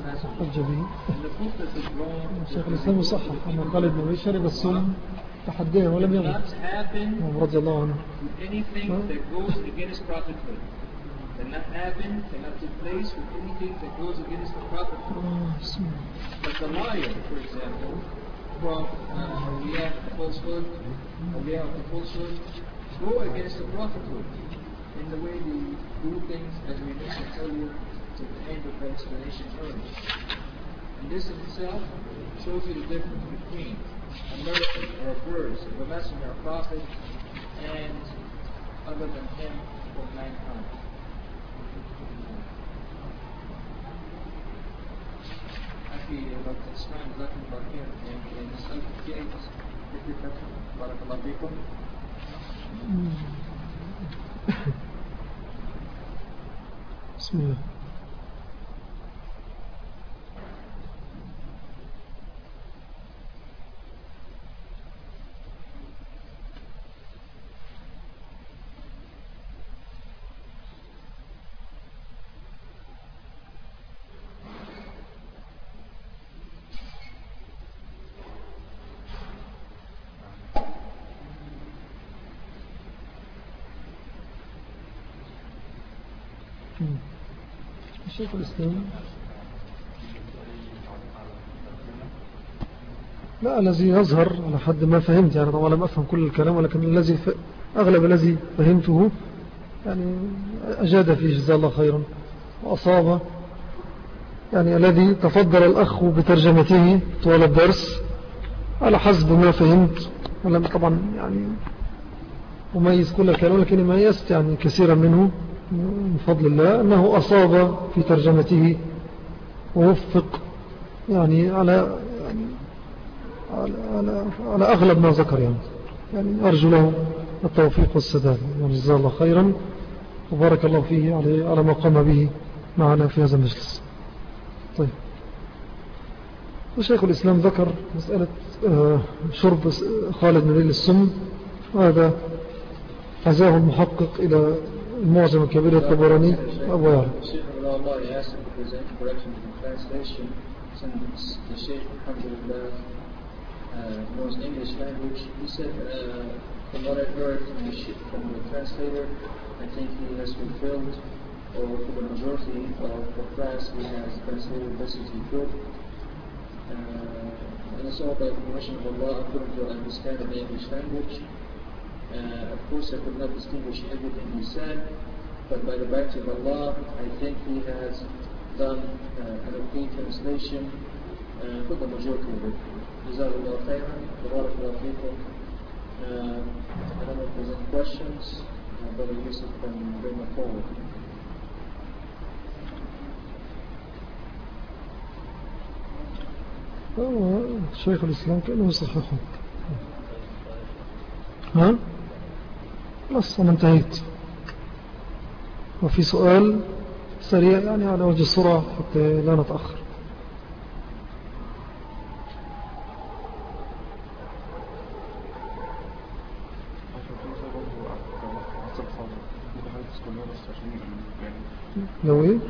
الشيخ الإسلام يصحح أن خالد بن شرب السم تحديه ولم يغلق رضي الله عنه. Anything that goes against prophethood cannot happen, cannot take place with anything that goes against the prophethood. But the liar, for example, from awliya of falsehood, awliya of the falsehood, go against the prophethood in the way they do things, as we mentioned earlier, to the end of the explanation earlier. And this in itself shows you the difference between a miracle or a verse of a messenger or a prophet and other than him from mankind. Actually, about this time, nothing but here in the self-gate. Barakallahu fikum. بسم الله. الشيخ الإسلام لا الذي يظهر على حد ما فهمت يعني طبعا لم أفهم كل الكلام ولكن الذي ف... أغلب الذي فهمته يعني أجاد فيه جزاه الله خيرا وأصاب يعني الذي تفضل الأخ بترجمته طوال الدرس على حسب ما فهمت ولم طبعا يعني أميز كل الكلام لكن ميزت يعني كثيرا منه من فضل الله أنه أصاب في ترجمته ووفق يعني على يعني على, على, على أغلب ما ذكر يعني يعني أرجو له التوفيق والسداد يعني جزاه الله خيرا وبارك الله فيه على, على ما قام به معنا في هذا المجلس. طيب وشيخ الإسلام ذكر مسألة شرب خالد بن السم وهذا عزاه المحقق إلى المعجم الكبير الطبراني أبو يعلى. knows English language. He said, uh, from what I've heard from the, from the translator, I think he has fulfilled, or for the majority of the class, he has translated best as he could. Uh, and it's all by the permission of Allah according to understand the English language. Uh, of course, I could not distinguish everything he said, but by the bounty of Allah, I think he has done uh, an okay translation uh, for the majority of it. Jazakallah khairan, barakallahu feekum. I don't know if there's any questions. Uh, Brother Yusuf can bring them forward. شيخ الإسلام كأنه يصححه. ها؟ خلاص أنا انتهيت. وفي سؤال سريع يعني على وجه السرعة حتى لا نتأخر. لو ايه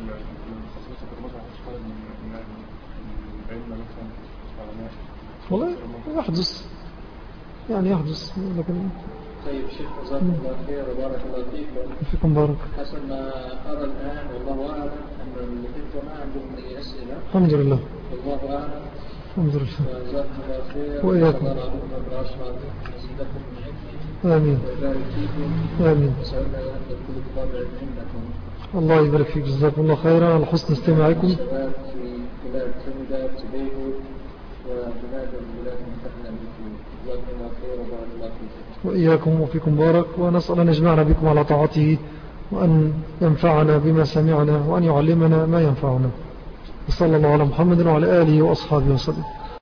والله يحدث يعني يحدث لكن طيب شيخ جزاكم الله خير وبارك الله فيكم. فيكم بارك. حسن ما أرى الآن والله أعلم أن الإخوة ما عندهم أي أسئلة. الحمد لله. والله أعلم. الحمد لله. جزاكم الله خير. وإياكم. الله يرحمكم ويرحمكم. آمين ويبارك فيكم. آمين. وسألنا أن تكون طبع عندكم. الله يبارك فيك، جزاكم الله خيرا على حسن استماعكم. الشباب في بلاد ترينيداد وتوباغو وبلاد الولايات المتحدة الأمريكية. جزاكم الله خير وبارك الله فيكم. وإياكم وفيكم بارك، ونسأل أن يجمعنا بكم على طاعته، وأن ينفعنا بما سمعنا، وأن يعلمنا ما ينفعنا. وصلى الله على محمد وعلى آله وأصحابه وسلم.